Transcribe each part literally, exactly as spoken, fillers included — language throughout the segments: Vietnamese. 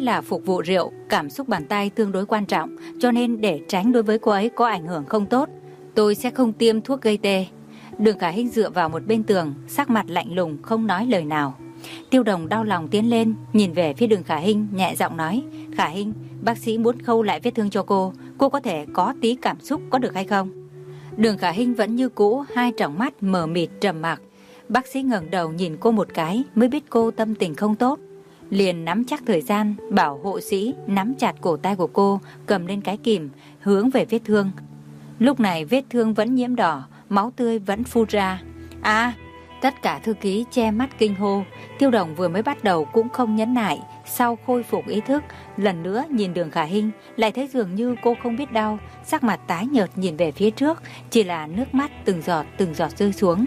là phục vụ rượu, cảm xúc bàn tay tương đối quan trọng, cho nên để tránh đối với cô ấy có ảnh hưởng không tốt, tôi sẽ không tiêm thuốc gây tê. Đường Khả Hinh dựa vào một bên tường, sắc mặt lạnh lùng không nói lời nào. Tiêu Đồng đau lòng tiến lên, nhìn về phía Đường Khả Hinh, nhẹ giọng nói: Khả Hinh, bác sĩ muốn khâu lại vết thương cho cô, cô có thể có tí cảm xúc có được hay không? Đường Khả Hinh vẫn như cũ, hai tròng mắt mờ mịt trầm mặc. Bác sĩ ngẩng đầu nhìn cô một cái, mới biết cô tâm tình không tốt, liền nắm chắc thời gian bảo hộ sĩ nắm chặt cổ tay của cô, cầm lên cái kìm hướng về vết thương. Lúc này vết thương vẫn nhiễm đỏ, máu tươi vẫn phun ra. À, tất cả thư ký che mắt kinh hô. Tiêu Đồng vừa mới bắt đầu cũng không nhẫn nại, sau khôi phục ý thức, lần nữa nhìn Đường Khả Hinh, lại thấy dường như cô không biết đau, sắc mặt tái nhợt nhìn về phía trước, chỉ là nước mắt từng giọt từng giọt rơi xuống.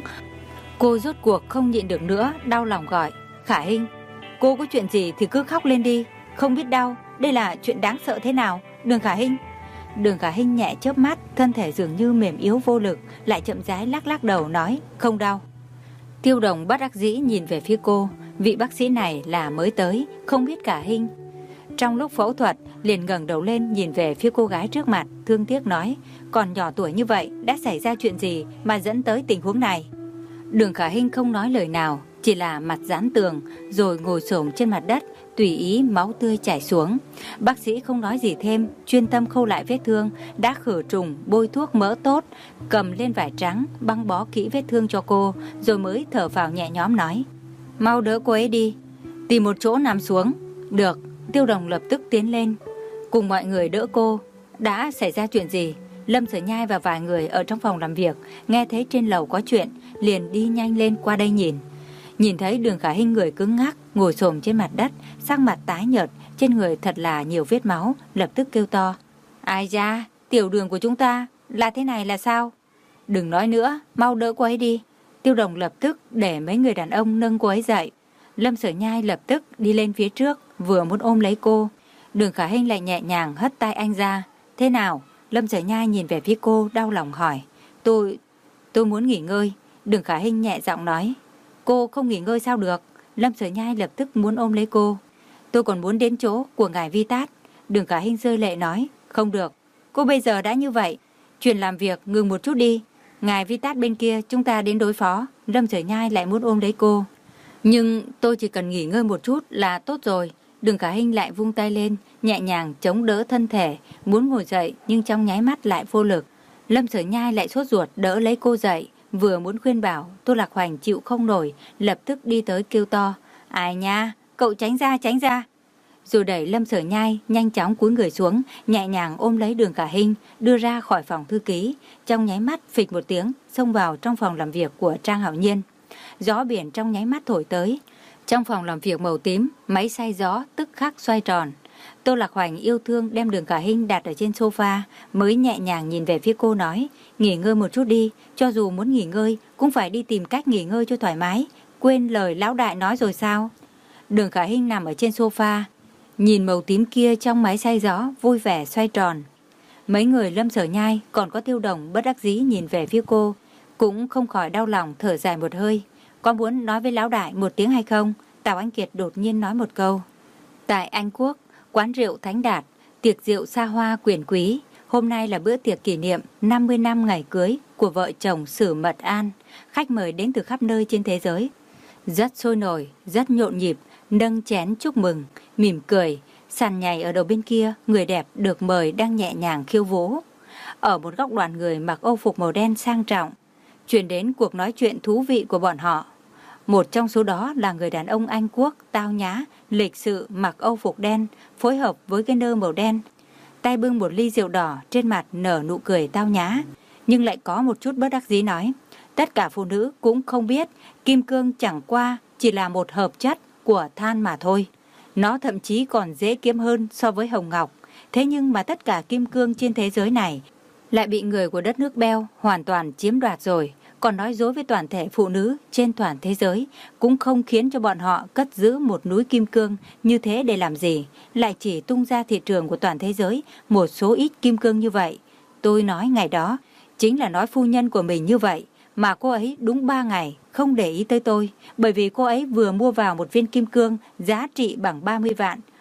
Cô rốt cuộc không nhịn được nữa, đau lòng gọi: Khả Hinh, cô có chuyện gì thì cứ khóc lên đi, không biết đau, đây là chuyện đáng sợ thế nào? Đường Khả Hinh. Đường Khả Hinh nhẹ chớp mắt, thân thể dường như mềm yếu vô lực, lại chậm rãi lắc lắc đầu nói: Không đau. Tiêu Đồng bất đắc dĩ nhìn về phía cô, vị bác sĩ này là mới tới, không biết Khả Hinh. Trong lúc phẫu thuật, liền ngẩng đầu lên nhìn về phía cô gái trước mặt, thương tiếc nói: Còn nhỏ tuổi như vậy, đã xảy ra chuyện gì mà dẫn tới tình huống này? Đường Khả Hinh không nói lời nào, chỉ là mặt dán tường, rồi ngồi xổm trên mặt đất, tùy ý máu tươi chảy xuống. Bác sĩ không nói gì thêm, chuyên tâm khâu lại vết thương, đã khử trùng, bôi thuốc mỡ tốt, cầm lên vải trắng, băng bó kỹ vết thương cho cô, rồi mới thở phào nhẹ nhõm nói: Mau đỡ cô ấy đi, tìm một chỗ nằm xuống. Được. Tiêu Đồng lập tức tiến lên, cùng mọi người đỡ cô. Đã xảy ra chuyện gì? Lâm Sở Nhai và vài người ở trong phòng làm việc nghe thấy trên lầu có chuyện, liền đi nhanh lên qua đây nhìn. Nhìn thấy Đường Khả Hinh người cứng ngắc, ngồi xổm trên mặt đất, sắc mặt tái nhợt, trên người thật là nhiều vết máu, lập tức kêu to: Ai da, tiểu Đường của chúng ta là thế này là sao? Đừng nói nữa, mau đỡ cô ấy đi. Tiêu Đồng lập tức để mấy người đàn ông nâng cô ấy dậy. Lâm Sở Nhai lập tức đi lên phía trước, vừa muốn ôm lấy cô. Đường Khả Hinh lại nhẹ nhàng hất tay anh ra. Thế nào? Lâm Sở Nhai nhìn về phía cô, đau lòng hỏi. Tôi, tôi muốn nghỉ ngơi. Đường Khả Hinh nhẹ giọng nói. Cô không nghỉ ngơi sao được? Lâm Sở Nhai lập tức muốn ôm lấy cô. Tôi còn muốn đến chỗ của ngài Vi Tát. Đường Khả Hinh rơi lệ nói. Không được, cô bây giờ đã như vậy, chuyện làm việc ngừng một chút đi. Ngài Vi Tát bên kia chúng ta đến đối phó. Lâm Sở Nhai lại muốn ôm lấy cô. Nhưng tôi chỉ cần nghỉ ngơi một chút là tốt rồi. Đường Khả Hinh lại vung tay lên, nhẹ nhàng chống đỡ thân thể, muốn ngồi dậy nhưng trong nháy mắt lại vô lực. Lâm Sở Nhai lại sốt ruột đỡ lấy cô dậy, vừa muốn khuyên bảo, Tô Lạc Hoành chịu không nổi, lập tức đi tới kêu to. Ai nha, cậu tránh ra tránh ra. Rồi đẩy Lâm Sở Nhai nhanh chóng cúi người xuống, nhẹ nhàng ôm lấy Đường Khả Hinh, đưa ra khỏi phòng thư ký. Trong nháy mắt phịch một tiếng, xông vào trong phòng làm việc của Trang Hạo Nhiên. Gió biển trong nháy mắt thổi tới. Trong phòng làm việc màu tím, máy xay gió tức khắc xoay tròn. Tô Lạc Hoành yêu thương đem Đường Khả Hinh đặt ở trên sofa, mới nhẹ nhàng nhìn về phía cô nói. Nghỉ ngơi một chút đi, cho dù muốn nghỉ ngơi cũng phải đi tìm cách nghỉ ngơi cho thoải mái. Quên lời lão đại nói rồi sao? Đường Khả Hinh nằm ở trên sofa, nhìn màu tím kia trong máy xay gió vui vẻ xoay tròn. Mấy người Lâm Sở Nhai còn có Tiêu Đồng bất đắc dĩ nhìn về phía cô, cũng không khỏi đau lòng thở dài một hơi. Có muốn nói với lão đại một tiếng hay không? Tào Anh Kiệt đột nhiên nói một câu. Tại Anh Quốc, quán rượu Thánh Đạt, tiệc rượu xa hoa quyền quý. Hôm nay là bữa tiệc kỷ niệm năm mươi năm ngày cưới của vợ chồng Sử Mật An. Khách mời đến từ khắp nơi trên thế giới. Rất sôi nổi, rất nhộn nhịp, nâng chén chúc mừng, mỉm cười. Sàn nhảy ở đầu bên kia, người đẹp được mời đang nhẹ nhàng khiêu vũ. Ở một góc đoàn người mặc âu phục màu đen sang trọng, truyền đến cuộc nói chuyện thú vị của bọn họ. Một trong số đó là người đàn ông Anh Quốc tao nhã, lịch sự mặc âu phục đen, phối hợp với cái nơ màu đen. Tay bưng một ly rượu đỏ, trên mặt nở nụ cười tao nhã, nhưng lại có một chút bất đắc dĩ nói. Tất cả phụ nữ cũng không biết, kim cương chẳng qua chỉ là một hợp chất của than mà thôi. Nó thậm chí còn dễ kiếm hơn so với hồng ngọc. Thế nhưng mà tất cả kim cương trên thế giới này lại bị người của đất nước Beo hoàn toàn chiếm đoạt rồi. Còn nói dối với toàn thể phụ nữ trên toàn thế giới, cũng không khiến cho bọn họ cất giữ một núi kim cương như thế để làm gì, lại chỉ tung ra thị trường của toàn thế giới một số ít kim cương như vậy. Tôi nói ngày đó, chính là nói phu nhân của mình như vậy, mà cô ấy đúng ba ngày không để ý tới tôi, bởi vì cô ấy vừa mua vào một viên kim cương giá trị bằng ba mươi vạn,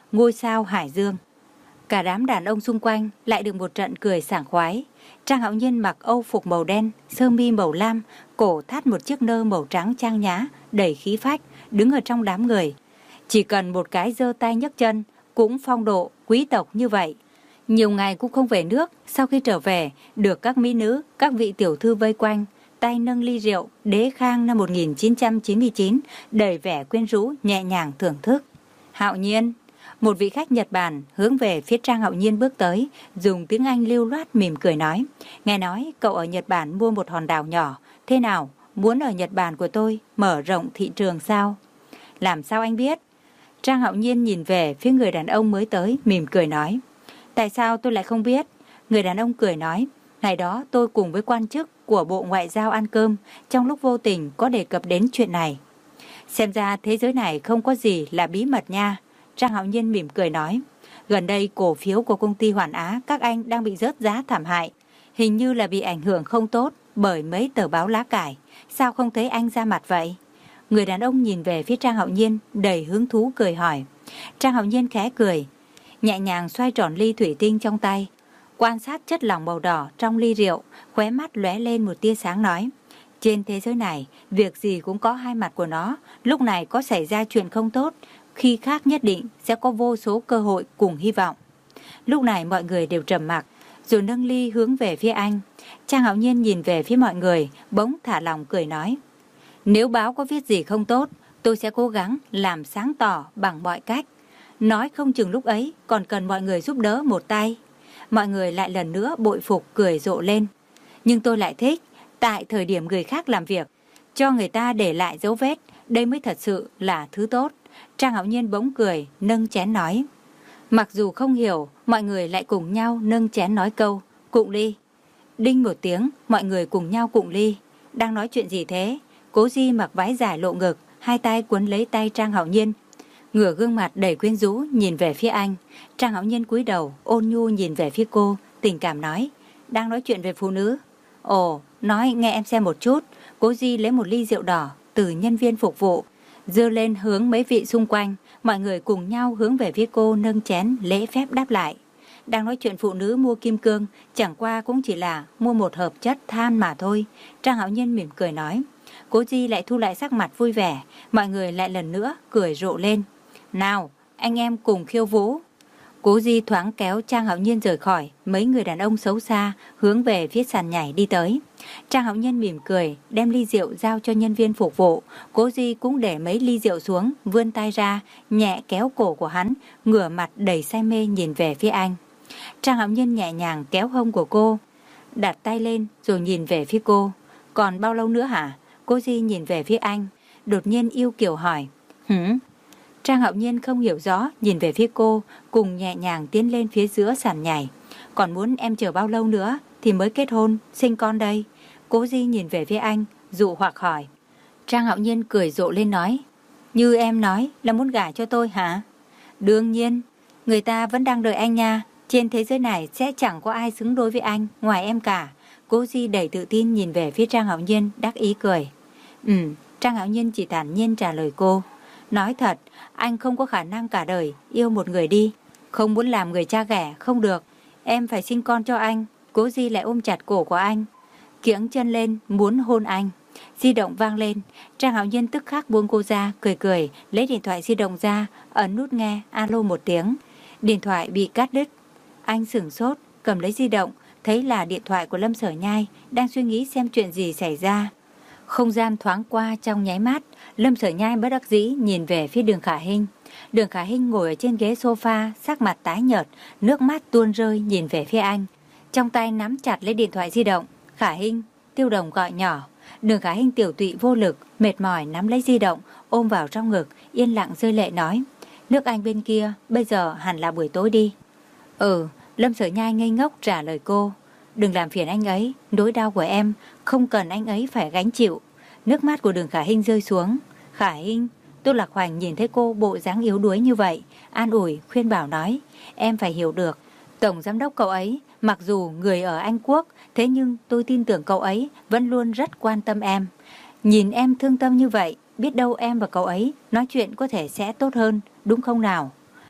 ngôi sao Hải Dương. Cả đám đàn ông xung quanh lại được một trận cười sảng khoái. Trang Hạo Nhiên mặc âu phục màu đen, sơ mi màu lam, cổ thắt một chiếc nơ màu trắng trang nhã, đầy khí phách, đứng ở trong đám người. Chỉ cần một cái giơ tay nhấc chân, cũng phong độ, quý tộc như vậy. Nhiều ngày cũng không về nước, sau khi trở về, được các mỹ nữ, các vị tiểu thư vây quanh, tay nâng ly rượu, đế khang năm một nghìn chín trăm chín mươi chín, đầy vẻ quyến rũ, nhẹ nhàng thưởng thức. Hạo Nhiên, một vị khách Nhật Bản hướng về phía Trang Hạo Nhiên bước tới, dùng tiếng Anh lưu loát mỉm cười nói, nghe nói cậu ở Nhật Bản mua một hòn đảo nhỏ, thế nào, muốn ở Nhật Bản của tôi mở rộng thị trường sao? Làm sao anh biết? Trang Hạo Nhiên nhìn về phía người đàn ông mới tới, mỉm cười nói, tại sao tôi lại không biết? Người đàn ông cười nói, ngày đó tôi cùng với quan chức của Bộ Ngoại giao ăn cơm, trong lúc vô tình có đề cập đến chuyện này. Xem ra thế giới này không có gì là bí mật nha. Trang Hạo Nhiên mỉm cười nói, gần đây cổ phiếu của công ty Hoàn Á các anh đang bị rớt giá thảm hại, hình như là bị ảnh hưởng không tốt bởi mấy tờ báo lá cải, sao không thấy anh ra mặt vậy? Người đàn ông nhìn về phía Trang Hạo Nhiên đầy hứng thú cười hỏi. Trang Hạo Nhiên khẽ cười, nhẹ nhàng xoay tròn ly thủy tinh trong tay, quan sát chất lỏng màu đỏ trong ly rượu, khóe mắt lóe lên một tia sáng nói, trên thế giới này, việc gì cũng có hai mặt của nó, lúc này có xảy ra chuyện không tốt, khi khác nhất định sẽ có vô số cơ hội cùng hy vọng. Lúc này mọi người đều trầm mặc, rồi nâng ly hướng về phía anh. Trang Hạo Nhiên nhìn về phía mọi người, bỗng thả lòng cười nói, nếu báo có viết gì không tốt, tôi sẽ cố gắng làm sáng tỏ bằng mọi cách. Nói không chừng lúc ấy còn cần mọi người giúp đỡ một tay. Mọi người lại lần nữa bội phục cười rộ lên. Nhưng tôi lại thích, tại thời điểm người khác làm việc, cho người ta để lại dấu vết, đây mới thật sự là thứ tốt. Trang Hạo Nhiên bỗng cười, nâng chén nói. Mặc dù không hiểu, mọi người lại cùng nhau nâng chén nói câu, cụng ly. Đinh một tiếng, mọi người cùng nhau cụng ly. Đang nói chuyện gì thế? Cố Di mặc váy dài lộ ngực, hai tay quấn lấy tay Trang Hạo Nhiên, ngửa gương mặt đầy quyến rũ nhìn về phía anh. Trang Hạo Nhiên cúi đầu, ôn nhu nhìn về phía cô, tình cảm nói, đang nói chuyện về phụ nữ. Ồ, nói nghe em xem một chút. Cố Di lấy một ly rượu đỏ từ nhân viên phục vụ, dơ lên hướng mấy vị xung quanh. Mọi người cùng nhau hướng về phía cô nâng chén lễ phép đáp lại. Đang nói chuyện phụ nữ mua kim cương, chẳng qua cũng chỉ là mua một hợp chất than mà thôi. Trang Hạo Nhiên mỉm cười nói. Cố Di lại thu lại sắc mặt vui vẻ, mọi người lại lần nữa cười rộ lên. Nào, anh em cùng khiêu vũ. Cố Di thoáng kéo Trang Hạo Nhiên rời khỏi, mấy người đàn ông xấu xa hướng về phía sàn nhảy đi tới. Trang Hạo Nhiên mỉm cười, đem ly rượu giao cho nhân viên phục vụ. Cố Di cũng để mấy ly rượu xuống, vươn tay ra, nhẹ kéo cổ của hắn, ngửa mặt đầy say mê nhìn về phía anh. Trang Hạo Nhiên nhẹ nhàng kéo hông của cô, đặt tay lên rồi nhìn về phía cô. Còn bao lâu nữa hả? Cố Di nhìn về phía anh, đột nhiên yêu kiều hỏi. Hử? Trang Hạo Nhiên không hiểu rõ, nhìn về phía cô, cùng nhẹ nhàng tiến lên phía giữa sàn nhảy. Còn muốn em chờ bao lâu nữa thì mới kết hôn, sinh con đây? Cố Di nhìn về phía anh, dụ hoặc hỏi. Trang Hạo Nhiên cười rộ lên nói. Như em nói là muốn gả cho tôi hả? Đương nhiên, người ta vẫn đang đợi anh nha. Trên thế giới này sẽ chẳng có ai xứng đôi với anh ngoài em cả. Cố Di đầy tự tin nhìn về phía Trang Hạo Nhiên, đắc ý cười. Ừ, Trang Hạo Nhiên chỉ thản nhiên trả lời cô. Nói thật, anh không có khả năng cả đời yêu một người đi. Không muốn làm người cha ghẻ, không được. Em phải sinh con cho anh. Cố Di lại ôm chặt cổ của anh, kiễng chân lên muốn hôn anh. Di động vang lên, Trang Hạo Nhiên tức khắc buông cô ra, cười cười, lấy điện thoại di động ra, ấn nút nghe, alo một tiếng. Điện thoại bị cắt đứt. Anh sửng sốt, cầm lấy di động, thấy là điện thoại của Lâm Sở Nhai, đang suy nghĩ xem chuyện gì xảy ra. Không gian thoáng qua trong nháy mắt, Lâm Sở Nhai bất đắc dĩ nhìn về phía Đường Khả Hinh. Đường Khả Hinh ngồi ở trên ghế sofa, sắc mặt tái nhợt, nước mắt tuôn rơi nhìn về phía anh. Trong tay nắm chặt lấy điện thoại di động. Khả Hinh, Tiêu Đồng gọi nhỏ. Đường Khả Hinh tiểu tụy vô lực, mệt mỏi nắm lấy di động, ôm vào trong ngực, yên lặng rơi lệ nói. Nước Anh bên kia, bây giờ hẳn là buổi tối đi. Ừ, Lâm Sở Nhai ngây ngốc trả lời cô. Đừng làm phiền anh ấy, nỗi đau của em không cần anh ấy phải gánh chịu. Nước mắt của Đường Khả Hinh rơi xuống. Khả Hinh, Tô Lạc Hoành nhìn thấy cô bộ dáng yếu đuối như vậy, an ủi, khuyên bảo nói. Em phải hiểu được, Tổng Giám đốc cậu ấy, mặc dù người ở Anh Quốc, thế nhưng tôi tin tưởng cậu ấy vẫn luôn rất quan tâm em. Nhìn em thương tâm như vậy, biết đâu em và cậu ấy nói chuyện có thể sẽ tốt hơn, đúng không nào?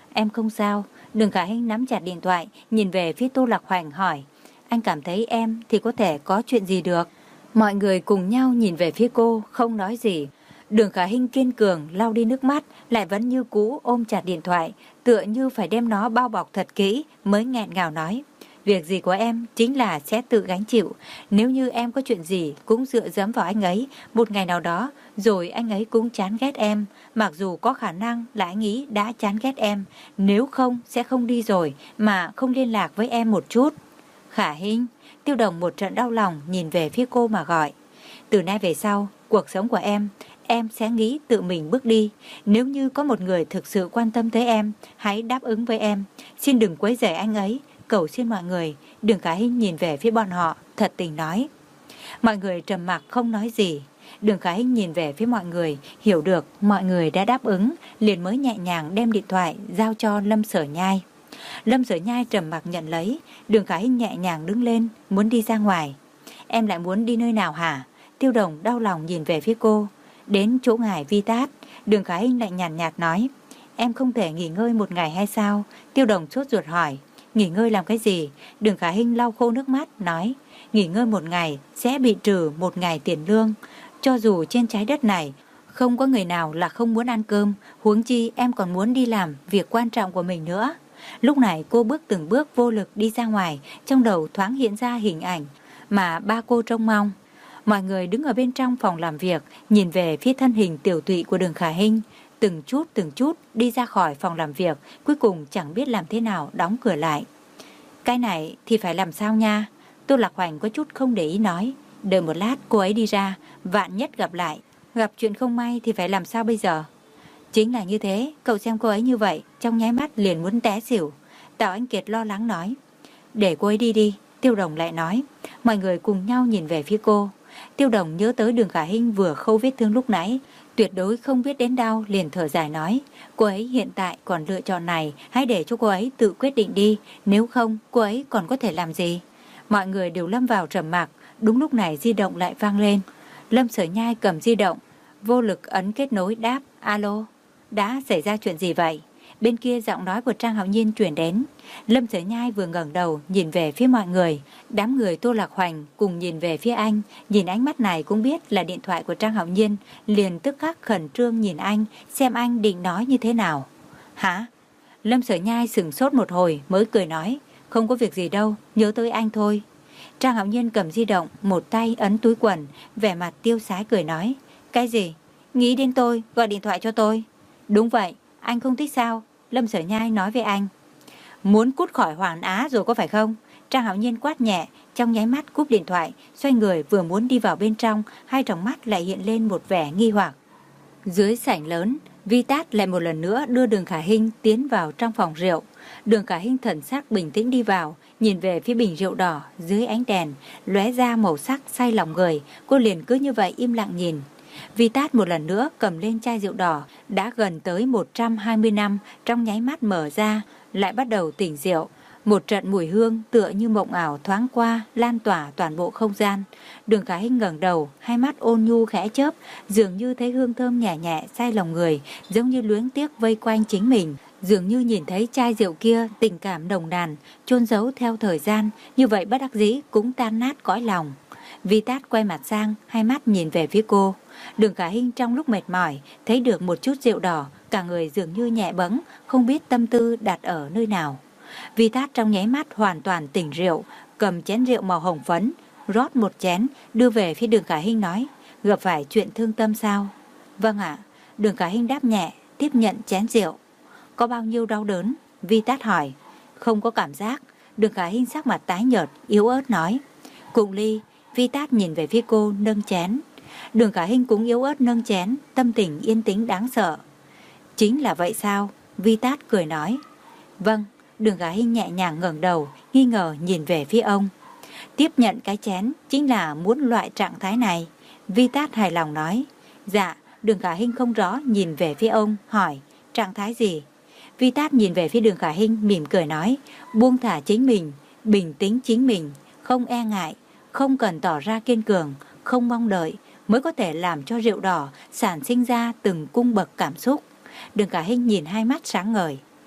Em không sao. Đường Khả Hinh nắm chặt điện thoại, nhìn về phía Tô Lạc Hoành hỏi. Anh cảm thấy em thì có thể có chuyện gì được? Mọi người cùng nhau nhìn về phía cô, không nói gì. Đường Khả Hinh kiên cường lau đi nước mắt, lại vẫn như cũ ôm chặt điện thoại, tựa như phải đem nó bao bọc thật kỹ, mới nghẹn ngào nói. Việc gì của em chính là sẽ tự gánh chịu. Nếu như em có chuyện gì cũng dựa dẫm vào anh ấy, một ngày nào đó rồi anh ấy cũng chán ghét em. Mặc dù có khả năng là anh ấy đã chán ghét em, nếu không sẽ không đi rồi mà không liên lạc với em một chút. Khả Hinh, Tiêu Đồng một trận đau lòng nhìn về phía cô mà gọi. Từ nay về sau, cuộc sống của em, em sẽ nghĩ tự mình bước đi. Nếu như có một người thực sự quan tâm tới em, hãy đáp ứng với em. Xin đừng quấy rầy anh ấy, cầu xin mọi người. Đường Khả Hinh nhìn về phía bọn họ, thật tình nói. Mọi người trầm mặc không nói gì. Đường Khả Hinh nhìn về phía mọi người, hiểu được mọi người đã đáp ứng, liền mới nhẹ nhàng đem điện thoại giao cho Lâm Sở Nhai. Lâm Sở Nhai trầm mặc nhận lấy. Đường Khả Hinh nhẹ nhàng đứng lên, muốn đi ra ngoài. Em lại muốn đi nơi nào hả? Tiêu Đồng đau lòng nhìn về phía cô. Đến chỗ ngài Vi Tát. Đường Khả Hinh lại nhàn nhạt nói. Em không thể nghỉ ngơi một ngày hay sao? Tiêu Đồng sốt ruột hỏi. Nghỉ ngơi làm cái gì? Đường Khả Hinh lau khô nước mắt nói. Nghỉ ngơi một ngày sẽ bị trừ một ngày tiền lương. Cho dù trên trái đất này không có người nào là không muốn ăn cơm, huống chi em còn muốn đi làm việc quan trọng của mình nữa. Lúc này cô bước từng bước vô lực đi ra ngoài, trong đầu thoáng hiện ra hình ảnh mà ba cô trông mong. Mọi người đứng ở bên trong phòng làm việc, nhìn về phía thân hình tiểu tụy của Đường Khả Hinh, từng chút từng chút đi ra khỏi phòng làm việc, cuối cùng chẳng biết làm thế nào đóng cửa lại. Cái này thì phải làm sao nha? Tô Lạc Hoành có chút không để ý nói. Đợi một lát cô ấy đi ra, vạn nhất gặp lại, gặp chuyện không may thì phải làm sao bây giờ? Chính là như thế, cậu xem cô ấy như vậy, trong nháy mắt liền muốn té xỉu. Tào Anh Kiệt lo lắng nói. Để cô ấy đi đi. Tiêu Đồng lại nói. Mọi người cùng nhau nhìn về phía cô. Tiêu Đồng nhớ tới Đường Khả Hinh vừa khâu vết thương lúc nãy, tuyệt đối không biết đến đau, liền thở dài nói. Cô ấy hiện tại còn lựa chọn này, hãy để cho cô ấy tự quyết định đi, nếu không cô ấy còn có thể làm gì? Mọi người đều lâm vào trầm mặc. Đúng lúc này di động lại vang lên. Lâm Sở Nhai cầm di động, vô lực ấn kết nối đáp. Alo, đã xảy ra chuyện gì vậy? Bên kia giọng nói của Trang Hạo Nhiên truyền đến. Lâm Sở Nhai vừa ngẩng đầu nhìn về phía mọi người. Đám người Tô Lạc Hoành cùng nhìn về phía anh. Nhìn ánh mắt này cũng biết là điện thoại của Trang Hạo Nhiên, liền tức khắc khẩn trương nhìn anh, xem anh định nói như thế nào. Hả? Lâm Sở Nhai sửng sốt một hồi mới cười nói. Không có việc gì đâu, nhớ tới anh thôi. Trang Hạo Nhiên cầm di động, một tay ấn túi quần, vẻ mặt tiêu sái cười nói. Cái gì? Nghĩ đến tôi, gọi điện thoại cho tôi. Đúng vậy, anh không thích sao? Lâm Sở Nhai nói với anh. Muốn cút khỏi Hoàn Á rồi có phải không? Trang Hạo Nhiên quát nhẹ, trong nháy mắt cúp điện thoại, xoay người vừa muốn đi vào bên trong, hai tròng mắt lại hiện lên một vẻ nghi hoặc. Dưới sảnh lớn, Vi Tát lại một lần nữa đưa Đường Khả Hinh tiến vào trong phòng rượu. Đường Khả Hinh thần sắc bình tĩnh đi vào, nhìn về phía bình rượu đỏ dưới ánh đèn, lóe ra màu sắc say lòng người, cô liền cứ như vậy im lặng nhìn. Vi Tát một lần nữa cầm lên chai rượu đỏ, đã gần tới một trăm hai mươi năm, trong nháy mắt mở ra, lại bắt đầu tỉnh rượu. Một trận mùi hương tựa như mộng ảo thoáng qua, lan tỏa toàn bộ không gian. Đường Khả Hinh ngẩng đầu, hai mắt ôn nhu khẽ chớp, dường như thấy hương thơm nhẹ nhẹ say lòng người, giống như luyến tiếc vây quanh chính mình. Dường như nhìn thấy chai rượu kia tình cảm nồng nàn, chôn giấu theo thời gian, như vậy bất đắc dĩ cũng tan nát cõi lòng. Vi Tát quay mặt sang, hai mắt nhìn về phía cô. Đường Khả Hinh trong lúc mệt mỏi, thấy được một chút rượu đỏ, cả người dường như nhẹ bẫng, không biết tâm tư đặt ở nơi nào. Vi Tát trong nháy mắt hoàn toàn tỉnh rượu, cầm chén rượu màu hồng phấn, rót một chén, đưa về phía Đường Khả Hinh nói, gặp phải chuyện thương tâm sao? Vâng ạ. Đường Khả Hinh đáp nhẹ, tiếp nhận chén rượu. Có bao nhiêu đau đớn? Vi Tát hỏi. Không có cảm giác. Đường Khả Hinh sắc mặt tái nhợt, yếu ớt nói. Cùng ly. Vi Tát nhìn về phía cô, nâng chén. Đường Khả Hinh cũng yếu ớt nâng chén, tâm tình yên tĩnh đáng sợ. Chính là vậy sao? Vi Tát cười nói. Vâng. Đường Khả Hinh nhẹ nhàng ngẩng đầu, nghi ngờ nhìn về phía ông. Tiếp nhận cái chén chính là muốn loại trạng thái này. Vi Tát hài lòng nói. Dạ. Đường Khả Hinh không rõ nhìn về phía ông, hỏi. Trạng thái gì? Vi Tát nhìn về phía Đường Khả Hinh mỉm cười nói. Buông thả chính mình, bình tĩnh chính mình, không e ngại, không cần tỏ ra kiên cường, không mong đợi, mới có thể làm cho rượu đỏ sản sinh ra từng cung bậc cảm xúc. Đường Khả Hinh nhìn hai mắt sáng ngời.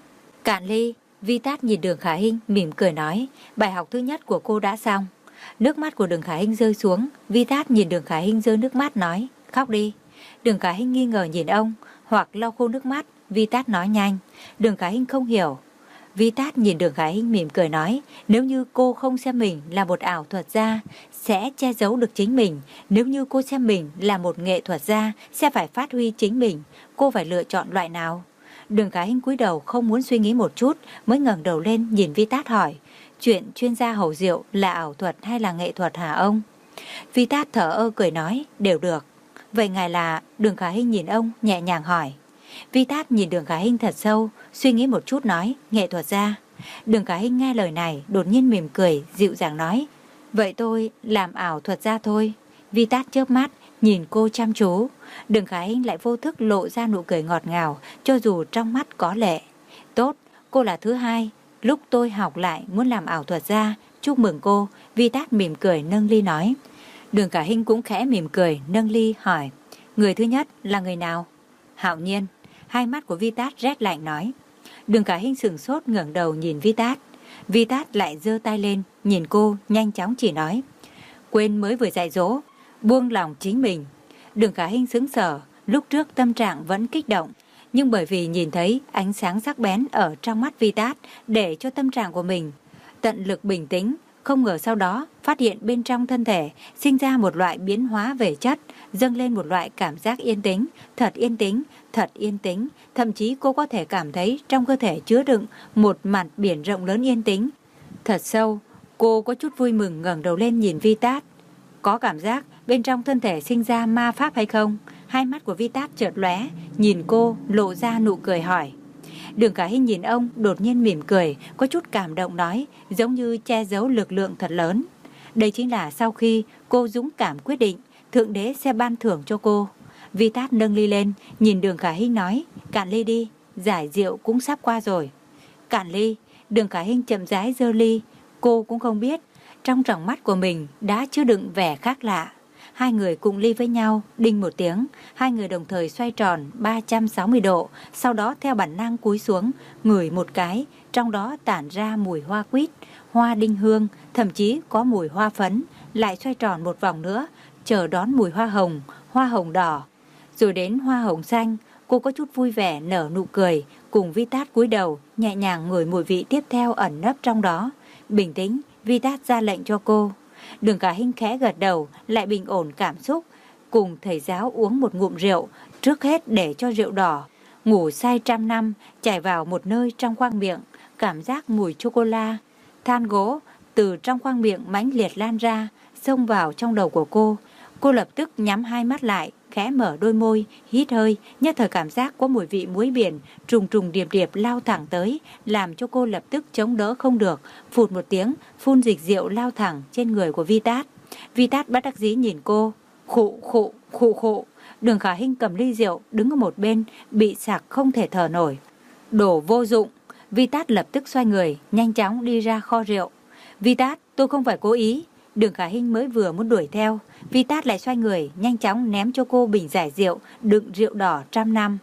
Cạn ly. Vitat nhìn Đường Khả Hinh mỉm cười nói, bài học thứ nhất của cô đã xong. Nước mắt của Đường Khả Hinh rơi xuống. Vitat nhìn Đường Khả Hinh rơi nước mắt nói, khóc đi. Đường Khả Hinh nghi ngờ nhìn ông, hoặc lau khô nước mắt. Vitat nói nhanh. Đường Khả Hinh không hiểu. Vitat nhìn Đường Khả Hinh mỉm cười nói, nếu như cô không xem mình là một ảo thuật gia, sẽ che giấu được chính mình. Nếu như cô xem mình là một nghệ thuật gia, sẽ phải phát huy chính mình. Cô phải lựa chọn loại nào? Đường Khả Hinh cúi đầu không muốn suy nghĩ một chút, mới ngẩng đầu lên nhìn Vitat hỏi, chuyện chuyên gia hầu rượu là ảo thuật hay là nghệ thuật hả ông? Vitat thở ơ cười nói, đều được. Vậy ngài là? Đường Khả Hinh nhìn ông nhẹ nhàng hỏi. Vitat nhìn Đường Khả Hinh thật sâu, suy nghĩ một chút nói, nghệ thuật gia. Đường Khả Hinh nghe lời này đột nhiên mỉm cười, dịu dàng nói, vậy tôi làm ảo thuật gia thôi. Vitat chớp mắt nhìn cô chăm chú. Đường Khả Hinh lại vô thức lộ ra nụ cười ngọt ngào, cho dù trong mắt có lệ. Tốt, cô là thứ hai. Lúc tôi học lại muốn làm ảo thuật gia, chúc mừng cô. Vitat mỉm cười nâng ly nói. Đường Khả Hinh cũng khẽ mỉm cười nâng ly hỏi, người thứ nhất là người nào? Hạo Nhiên. Hai mắt của Vitat rét lạnh nói. Đường Khả Hinh sửng sốt ngẩng đầu nhìn Vitat. Vitat lại giơ tay lên nhìn cô, nhanh chóng chỉ nói, quên mới vừa dạy dỗ, buông lòng chính mình. Đường Khả Hinh sững sờ, lúc trước tâm trạng vẫn kích động, nhưng bởi vì nhìn thấy ánh sáng sắc bén ở trong mắt Vitat, để cho tâm trạng của mình tận lực bình tĩnh. Không ngờ sau đó phát hiện bên trong thân thể sinh ra một loại biến hóa về chất, dâng lên một loại cảm giác yên tĩnh, thật yên tĩnh, thật yên tĩnh. Thậm chí cô có thể cảm thấy trong cơ thể chứa đựng một mặt biển rộng lớn yên tĩnh. Thật sâu, cô có chút vui mừng ngẩng đầu lên nhìn Vitat. Có cảm giác bên trong thân thể sinh ra ma pháp hay không? Hai mắt của Vitat chợt lóe, nhìn cô lộ ra nụ cười hỏi. Đường Khả Hinh nhìn ông đột nhiên mỉm cười, có chút cảm động nói, giống như che giấu lực lượng thật lớn. Đây chính là sau khi cô dũng cảm quyết định, Thượng Đế sẽ ban thưởng cho cô. Vitat nâng ly lên, nhìn Đường Khả Hinh nói, cạn ly đi, giải rượu cũng sắp qua rồi. Cạn ly. Đường Khả Hinh chậm rãi giơ ly. Cô cũng không biết trong tròng mắt của mình đã chứa đựng vẻ khác lạ. Hai người cùng ly với nhau, đinh một tiếng, hai người đồng thời xoay tròn ba trăm sáu mươi độ, sau đó theo bản năng cúi xuống, ngửi một cái, trong đó tản ra mùi hoa quýt, hoa đinh hương, thậm chí có mùi hoa phấn, lại xoay tròn một vòng nữa, chờ đón mùi hoa hồng, hoa hồng đỏ, rồi đến hoa hồng xanh. Cô có chút vui vẻ nở nụ cười, cùng Vitat cúi đầu, nhẹ nhàng ngửi mùi vị tiếp theo ẩn nấp trong đó. Bình tĩnh, Vitat ra lệnh cho cô. Đường Khả Hinh khẽ gật đầu, lại bình ổn cảm xúc, cùng thầy giáo uống một ngụm rượu, trước hết để cho rượu đỏ ngủ say trăm năm chảy vào một nơi trong khoang miệng. Cảm giác mùi chocolate, than gỗ từ trong khoang miệng mãnh liệt lan ra, xông vào trong đầu của cô. Cô lập tức nhắm hai mắt lại, khẽ mở đôi môi, hít hơi, nhất thời cảm giác có mùi vị muối biển trùng trùng điệp điệp lao thẳng tới, làm cho cô lập tức chống đỡ không được, phụt một tiếng, phun dịch rượu lao thẳng trên người của Vitat. Vitat bất đắc dĩ nhìn cô, khụ khụ khụ khụ. Đường Khả Hinh cầm ly rượu đứng ở một bên, bị sặc không thể thở nổi. Đồ vô dụng. Vitat lập tức xoay người, nhanh chóng đi ra kho rượu. Vitat, tôi không phải cố ý. Đường Khả Hinh mới vừa muốn đuổi theo, Vitat lại xoay người, nhanh chóng ném cho cô bình giải rượu đựng rượu đỏ trăm năm.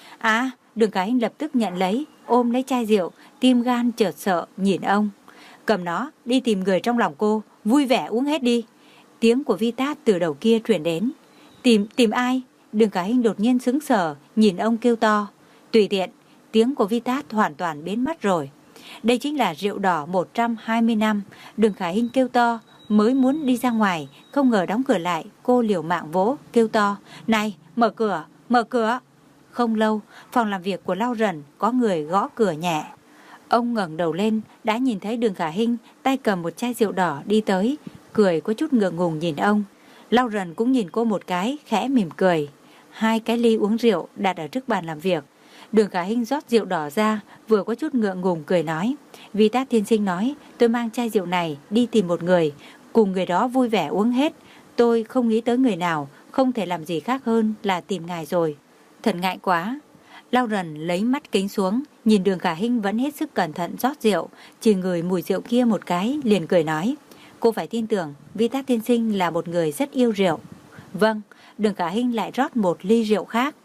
À, Đường Khả Hinh lập tức nhận lấy, ôm lấy chai rượu, tim gan chợt sợ nhìn ông. Cầm nó, đi tìm người trong lòng cô, vui vẻ uống hết đi. Tiếng của Vitat từ đầu kia truyền đến. Tìm, tìm ai? Đường Khả Hinh đột nhiên sững sờ, nhìn ông kêu to. Tùy tiện. Tiếng của Vitat hoàn toàn biến mất rồi. Đây chính là rượu đỏ một trăm hai mươi năm. Đường Khả Hinh kêu to, mới muốn đi ra ngoài, không ngờ đóng cửa lại. Cô liều mạng vỗ, kêu to, này, mở cửa, mở cửa. Không lâu, phòng làm việc của Lau Rần có người gõ cửa nhẹ. Ông ngẩng đầu lên, đã nhìn thấy Đường Khả Hinh tay cầm một chai rượu đỏ đi tới, cười có chút ngượng ngùng nhìn ông. Lau Rần cũng nhìn cô một cái, khẽ mỉm cười. Hai cái ly uống rượu đặt ở trước bàn làm việc. Đường Khả Hinh rót rượu đỏ ra, vừa có chút ngượng ngùng cười nói, Vitat tiên sinh nói, tôi mang chai rượu này đi tìm một người, cùng người đó vui vẻ uống hết. Tôi không nghĩ tới người nào, không thể làm gì khác hơn là tìm ngài rồi. Thật ngại quá. Lau Rần lấy mắt kính xuống, nhìn Đường Khả Hinh vẫn hết sức cẩn thận rót rượu, chỉ ngửi mùi rượu kia một cái, liền cười nói, cô phải tin tưởng, Vitat tiên sinh là một người rất yêu rượu. Vâng. Đường Khả Hinh lại rót một ly rượu khác.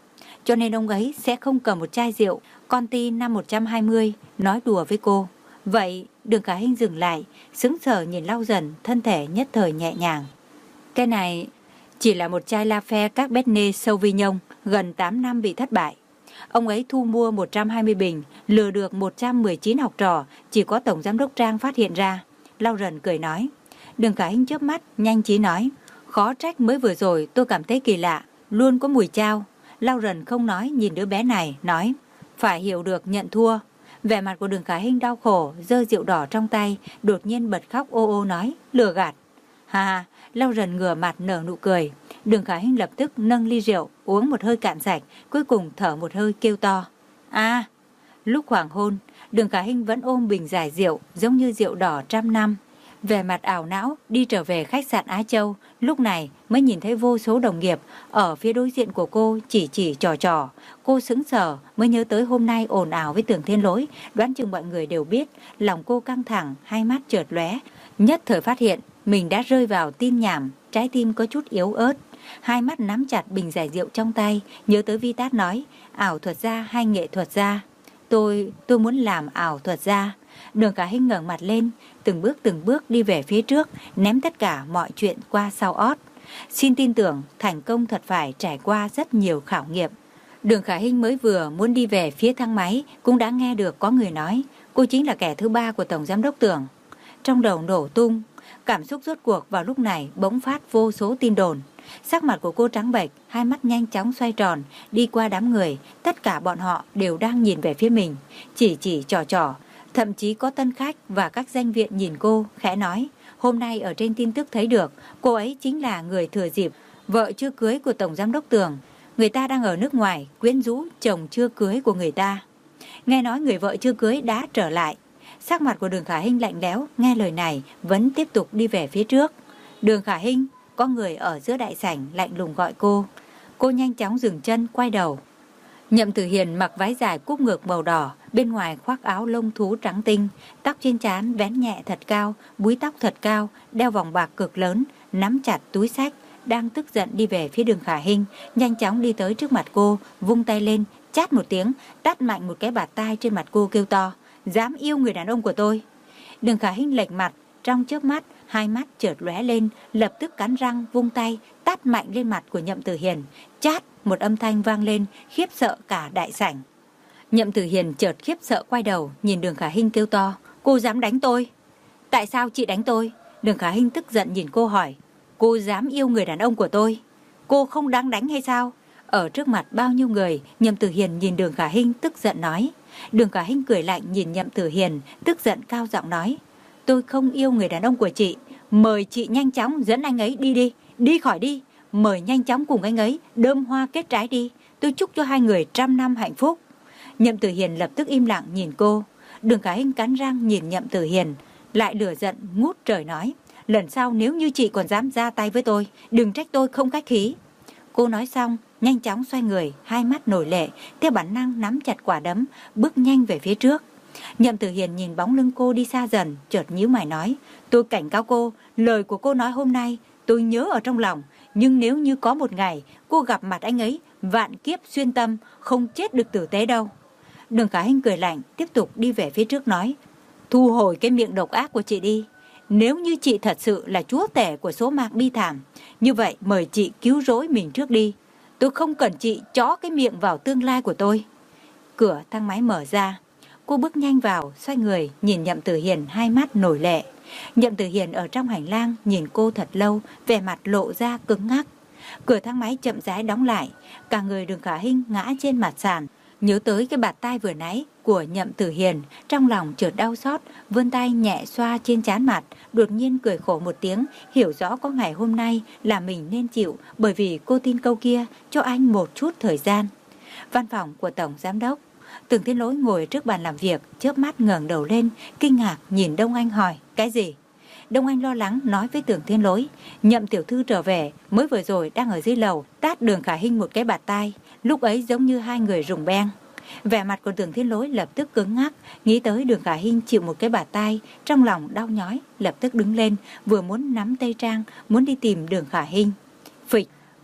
cho nên ông ấy sẽ không cầm một chai rượu Conti năm một trăm hai mươi nói đùa với cô. Vậy Đường Khả Hinh dừng lại, sững sờ nhìn Lau Dần, thân thể nhất thời nhẹ nhàng. Cái này chỉ là một chai Lafite Cabernet Sauvignon gần tám năm bị thất bại. Ông ấy thu mua một trăm hai mươi bình, lừa được một trăm mười chín học trò, chỉ có Tổng Giám đốc Trang phát hiện ra. Lau Dần cười nói. Đường Khả Hinh chớp mắt, nhanh trí nói. Khó trách mới vừa rồi tôi cảm thấy kỳ lạ, luôn có mùi chao. Lau Dần không nói, nhìn đứa bé này, nói. Phải hiểu được nhận thua. Vẻ mặt của Đường Khả Hinh đau khổ, giơ rượu đỏ trong tay, đột nhiên bật khóc ô ô nói. Lừa gạt. Hà hà, Lau Dần ngửa mặt nở nụ cười. Đường Khả Hinh lập tức nâng ly rượu, uống một hơi cạn sạch, cuối cùng thở một hơi kêu to. À, lúc hoàng hôn, Đường Khả Hinh vẫn ôm bình giải rượu, giống như rượu đỏ trăm năm. Về mặt ảo não, đi trở về khách sạn Á Châu, lúc này mới nhìn thấy vô số đồng nghiệp ở phía đối diện của cô chỉ chỉ trò trò. Cô sững sờ mới nhớ tới hôm nay ồn ào với Tưởng Thiên Lỗi, đoán chừng mọi người đều biết, lòng cô căng thẳng, hai mắt chợt lóe, nhất thời phát hiện mình đã rơi vào tin nhảm, trái tim có chút yếu ớt. Hai mắt nắm chặt bình giải rượu trong tay, nhớ tới Vi Tát nói, ảo thuật gia hay nghệ thuật gia? Tôi, tôi muốn làm ảo thuật gia. Đường Khả Hinh ngẩng mặt lên, từng bước từng bước đi về phía trước, ném tất cả mọi chuyện qua sau ót. Xin tin tưởng, thành công thật phải trải qua rất nhiều khảo nghiệm. Đường Khả Hinh mới vừa muốn đi về phía thang máy, cũng đã nghe được có người nói, cô chính là kẻ thứ ba của Tổng Giám đốc Tưởng. Trong đầu nổ tung, cảm xúc rốt cuộc vào lúc này bỗng phát vô số tin đồn. Sắc mặt của cô trắng bệch, hai mắt nhanh chóng xoay tròn, đi qua đám người, tất cả bọn họ đều đang nhìn về phía mình, chỉ chỉ trò trò. Thậm chí có tân khách và các danh viện nhìn cô, khẽ nói, hôm nay ở trên tin tức thấy được, cô ấy chính là người thừa dịp, vợ chưa cưới của Tổng Giám đốc Tưởng. Người ta đang ở nước ngoài, quyến rũ chồng chưa cưới của người ta. Nghe nói người vợ chưa cưới đã trở lại. Sắc mặt của Đường Khả Hinh lạnh lẽo, nghe lời này, vẫn tiếp tục đi về phía trước. Đường Khả Hinh, có người ở giữa đại sảnh lạnh lùng gọi cô. Cô nhanh chóng dừng chân, quay đầu. Nhậm Tử Hiền mặc váy dài cúc ngược màu đỏ, bên ngoài khoác áo lông thú trắng tinh, tóc trên trán vén nhẹ thật cao, búi tóc thật cao, đeo vòng bạc cực lớn, nắm chặt túi xách, đang tức giận đi về phía Đường Khả Hinh, nhanh chóng đi tới trước mặt cô, vung tay lên, chát một tiếng, tát mạnh một cái bạt tai trên mặt cô, kêu to, dám yêu người đàn ông của tôi. Đường Khả Hinh lệch mặt, trong chớp mắt, hai mắt chợt lóe lên, lập tức cắn răng vung tay, tát mạnh lên mặt của Nhậm Tử Hiền, chát, một âm thanh vang lên, khiếp sợ cả đại sảnh. Nhậm Tử Hiền chợt khiếp sợ quay đầu, nhìn Đường Khả Hinh kêu to, cô dám đánh tôi? Tại sao chị đánh tôi? Đường Khả Hinh tức giận nhìn cô hỏi, cô dám yêu người đàn ông của tôi? Cô không đáng đánh hay sao? Ở trước mặt bao nhiêu người, Nhậm Tử Hiền nhìn Đường Khả Hinh tức giận nói. Đường Khả Hinh cười lạnh nhìn Nhậm Tử Hiền, tức giận cao giọng nói, tôi không yêu người đàn ông của chị, mời chị nhanh chóng dẫn anh ấy đi đi, đi khỏi đi, mời nhanh chóng cùng anh ấy đơm hoa kết trái đi, tôi chúc cho hai người trăm năm hạnh phúc. Nhậm Tử Hiền lập tức im lặng nhìn cô. Đường Khả Hinh cắn răng nhìn Nhậm Tử Hiền, lại lửa giận ngút trời nói, lần sau nếu như chị còn dám ra tay với tôi, đừng trách tôi không khách khí. Cô nói xong, nhanh chóng xoay người, hai mắt nổi lệ, theo bản năng nắm chặt quả đấm, bước nhanh về phía trước. Nhậm Tử Hiền nhìn bóng lưng cô đi xa dần, chợt nhíu mày nói, tôi cảnh cáo cô, lời của cô nói hôm nay tôi nhớ ở trong lòng, nhưng nếu như có một ngày cô gặp mặt anh ấy, vạn kiếp xuyên tâm, không chết được tử tế đâu. Đường Khả Hinh cười lạnh, tiếp tục đi về phía trước nói, thu hồi cái miệng độc ác của chị đi. Nếu như chị thật sự là chúa tể của số mạc bi thảm, như vậy mời chị cứu rỗi mình trước đi. Tôi không cần chị chó cái miệng vào tương lai của tôi. Cửa thang máy mở ra. Cô bước nhanh vào, xoay người, nhìn Nhậm Tử Hiền, hai mắt nổi lệ. Nhậm Tử Hiền ở trong hành lang nhìn cô thật lâu, vẻ mặt lộ ra cứng ngắc. Cửa thang máy chậm rãi đóng lại, cả người Đường Khả Hinh ngã trên mặt sàn. Nhớ tới cái bạt tai vừa nãy của Nhậm Tử Hiền, trong lòng chợt đau xót, vươn tay nhẹ xoa trên trán mặt, đột nhiên cười khổ một tiếng, hiểu rõ có ngày hôm nay là mình nên chịu, bởi vì cô tin câu kia, cho anh một chút thời gian. Văn phòng của Tổng Giám đốc. Tưởng Thiên Lỗi ngồi trước bàn làm việc, chớp mắt ngẩng đầu lên, kinh ngạc nhìn Đông Anh hỏi, cái gì? Đông Anh lo lắng nói với Tưởng Thiên Lỗi, Nhậm tiểu thư trở về, mới vừa rồi đang ở dưới lầu, tát Đường Khả Hinh một cái bạt tai, lúc ấy giống như hai người rùng beng. Vẻ mặt của Tưởng Thiên Lỗi lập tức cứng ngắc, nghĩ tới Đường Khả Hinh chịu một cái bạt tai, trong lòng đau nhói, lập tức đứng lên, vừa muốn nắm tay Trang, muốn đi tìm Đường Khả Hinh. Phịch,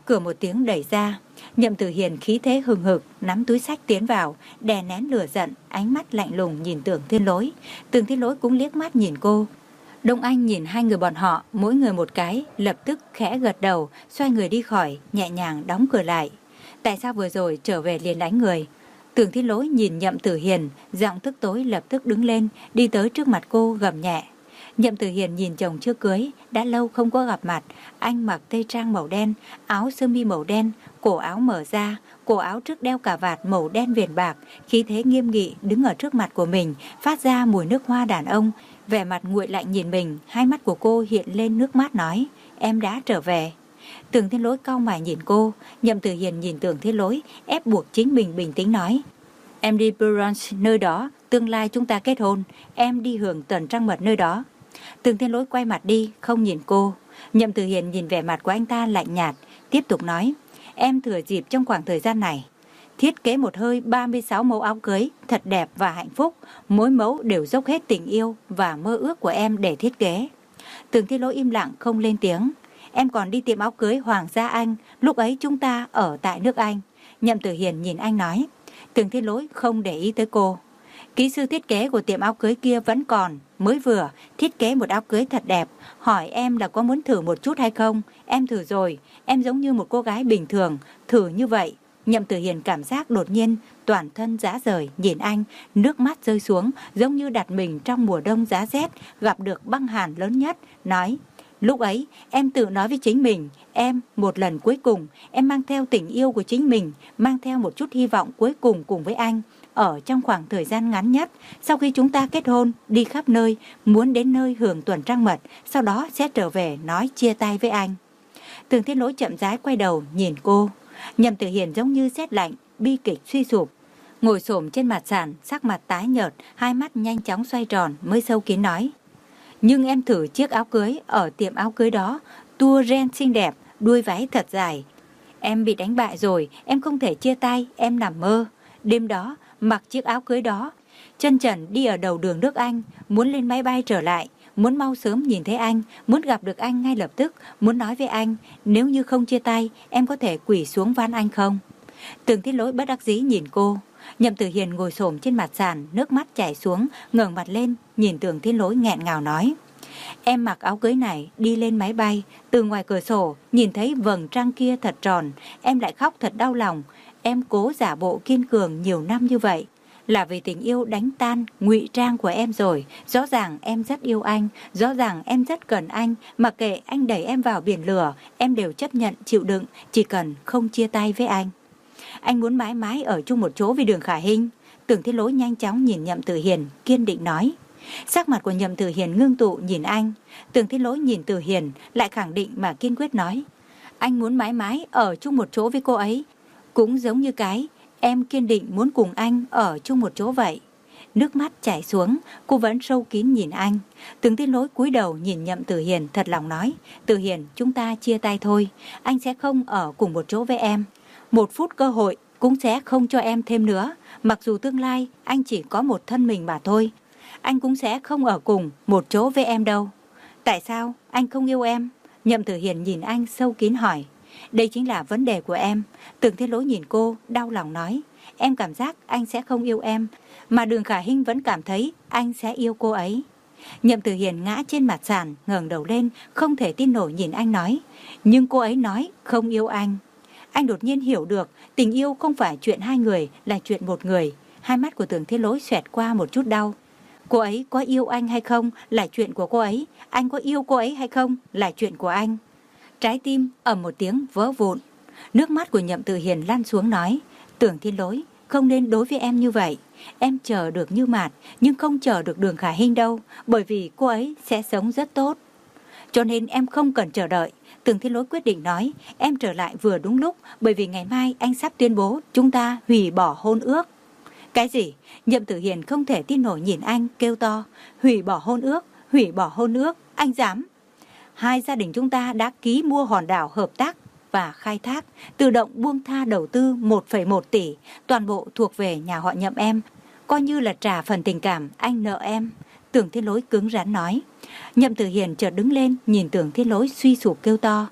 Cửa một tiếng đẩy ra, Nhậm Tử Hiền khí thế hừng hực nắm túi xách tiến vào, đè nén lửa giận, ánh mắt lạnh lùng nhìn Tưởng Thiên Lỗi. Tưởng Thiên Lỗi cũng liếc mắt nhìn cô. Đông Anh nhìn hai người bọn họ, mỗi người một cái, lập tức khẽ gật đầu, xoay người đi khỏi, nhẹ nhàng đóng cửa lại. Tại sao vừa rồi trở về liền đánh người? Tưởng Thiên Lỗi nhìn Nhậm Tử Hiền, giọng tức tối lập tức đứng lên, đi tới trước mặt cô gầm nhẹ. Nhậm Tử Hiền nhìn chồng chưa cưới, đã lâu không có gặp mặt. Anh mặc tây trang màu đen, áo sơ mi màu đen, cổ áo mở ra, cổ áo trước đeo cà vạt màu đen viền bạc, khí thế nghiêm nghị đứng ở trước mặt của mình, phát ra mùi nước hoa đàn ông. Vẻ mặt nguội lạnh nhìn mình, hai mắt của cô hiện lên nước mắt nói, em đã trở về. Tưởng Thiên Lỗi cau mày nhìn cô, Nhậm Tử Hiền nhìn Tưởng Thiên Lỗi, ép buộc chính mình bình tĩnh nói, em đi brunch nơi đó, tương lai chúng ta kết hôn, em đi hưởng tuần trăng mật nơi đó. Tưởng Thiên Lỗi quay mặt đi, không nhìn cô. Nhậm Tử Hiền nhìn vẻ mặt của anh ta lạnh nhạt, tiếp tục nói, em thừa dịp trong khoảng thời gian này, thiết kế một hơi ba mươi sáu mẫu áo cưới thật đẹp và hạnh phúc, mỗi mẫu đều dốc hết tình yêu và mơ ước của em để thiết kế. Tưởng Thiên Lỗi im lặng không lên tiếng. Em còn đi tiệm áo cưới Hoàng gia Anh, lúc ấy chúng ta ở tại nước Anh. Nhậm Tử Hiền nhìn anh nói. Tưởng Thiên Lỗi không để ý tới cô. Kỹ sư thiết kế của tiệm áo cưới kia vẫn còn, mới vừa thiết kế một áo cưới thật đẹp, hỏi em là có muốn thử một chút hay không. Em thử rồi, em giống như một cô gái bình thường, thử như vậy. Nhậm Tử Hiền cảm giác đột nhiên toàn thân rã rời, nhìn anh, nước mắt rơi xuống, giống như đặt mình trong mùa đông giá rét, gặp được băng hàn lớn nhất, nói, lúc ấy em tự nói với chính mình, em một lần cuối cùng, em mang theo tình yêu của chính mình, mang theo một chút hy vọng cuối cùng cùng với anh, ở trong khoảng thời gian ngắn nhất, sau khi chúng ta kết hôn, đi khắp nơi, muốn đến nơi hưởng tuần trăng mật, sau đó sẽ trở về nói chia tay với anh. Tưởng Thiên Lỗi chậm rãi quay đầu nhìn cô. Nhậm Tử Hiền giống như sét lạnh, bi kịch suy sụp, ngồi xổm trên mặt sàn, sắc mặt tái nhợt, hai mắt nhanh chóng xoay tròn, mới sâu kín nói, nhưng em thử chiếc áo cưới ở tiệm áo cưới đó, tua ren xinh đẹp, đuôi váy thật dài, em bị đánh bại rồi, em không thể chia tay, em nằm mơ. Đêm đó mặc chiếc áo cưới đó, chân trần đi ở đầu đường nước Anh, muốn lên máy bay trở lại, muốn mau sớm nhìn thấy anh, muốn gặp được anh ngay lập tức, muốn nói với anh, nếu như không chia tay, em có thể quỳ xuống van anh không? Tưởng Thiên Lỗi bất đắc dĩ nhìn cô. Nhậm Tử Hiền ngồi xổm trên mặt sàn, nước mắt chảy xuống, ngẩng mặt lên, nhìn Tưởng Thiên Lỗi nghẹn ngào nói, em mặc áo cưới này đi lên máy bay, từ ngoài cửa sổ nhìn thấy vầng trăng kia thật tròn, em lại khóc thật đau lòng. Em cố giả bộ kiên cường nhiều năm như vậy là vì tình yêu đánh tan ngụy trang của em rồi. Rõ ràng em rất yêu anh, rõ ràng em rất cần anh, mặc kệ anh đẩy em vào biển lửa, em đều chấp nhận chịu đựng, chỉ cần không chia tay với anh. Anh muốn mãi mãi ở chung một chỗ với Đường Khả Hinh. Tưởng Thiên Lỗi nhanh chóng nhìn Nhậm Tử Hiền, kiên định nói. Sắc mặt của Nhậm Tử Hiền ngưng tụ nhìn anh. Tưởng Thiên Lỗi nhìn Tử Hiền, lại khẳng định mà kiên quyết nói, anh muốn mãi mãi ở chung một chỗ với cô ấy, cũng giống như cái em kiên định muốn cùng anh ở chung một chỗ vậy. Nước mắt chảy xuống, cô vẫn sâu kín nhìn anh. Tưởng Thiên Lỗi cúi đầu nhìn Nhậm Tử Hiền, thật lòng nói, Tử Hiền, chúng ta chia tay thôi, anh sẽ không ở cùng một chỗ với em. Một phút cơ hội cũng sẽ không cho em thêm nữa. Mặc dù tương lai anh chỉ có một thân mình mà thôi, anh cũng sẽ không ở cùng một chỗ với em đâu. Tại sao anh không yêu em? Nhậm Tử Hiền nhìn anh sâu kín hỏi. Đây chính là vấn đề của em. Tưởng Thiên Lỗi nhìn cô, đau lòng nói, em cảm giác anh sẽ không yêu em, mà Đường Khả Hinh vẫn cảm thấy anh sẽ yêu cô ấy. Nhậm Tử Hiền ngã trên mặt sàn, ngẩng đầu lên, không thể tin nổi nhìn anh nói, nhưng cô ấy nói không yêu anh. Anh đột nhiên hiểu được, tình yêu không phải chuyện hai người, là chuyện một người. Hai mắt của Tưởng Thiên Lỗi xoẹt qua một chút đau. Cô ấy có yêu anh hay không là chuyện của cô ấy, anh có yêu cô ấy hay không là chuyện của anh. Trái tim ầm một tiếng vỡ vụn. Nước mắt của Nhậm Tử Hiền lăn xuống nói, Tưởng Thiên Lỗi, không nên đối với em như vậy. Em chờ được Như Mạt, nhưng không chờ được Đường Khả Hinh đâu, bởi vì cô ấy sẽ sống rất tốt. Cho nên em không cần chờ đợi. Tưởng Thiên Lỗi quyết định nói, em trở lại vừa đúng lúc, bởi vì ngày mai anh sắp tuyên bố chúng ta hủy bỏ hôn ước. Cái gì? Nhậm Tử Hiền không thể tin nổi nhìn anh, kêu to, hủy bỏ hôn ước, hủy bỏ hôn ước, anh dám? Hai gia đình chúng ta đã ký mua hòn đảo hợp tác và khai thác, tự động buông tha đầu tư một phẩy một tỷ, toàn bộ thuộc về nhà họ Nhậm em, coi như là trả phần tình cảm anh nợ em. Tưởng Thiên Lỗi cứng rắn nói. Nhậm Tử Hiền chợt đứng lên, nhìn Tưởng Thiên Lỗi suy sụp kêu to,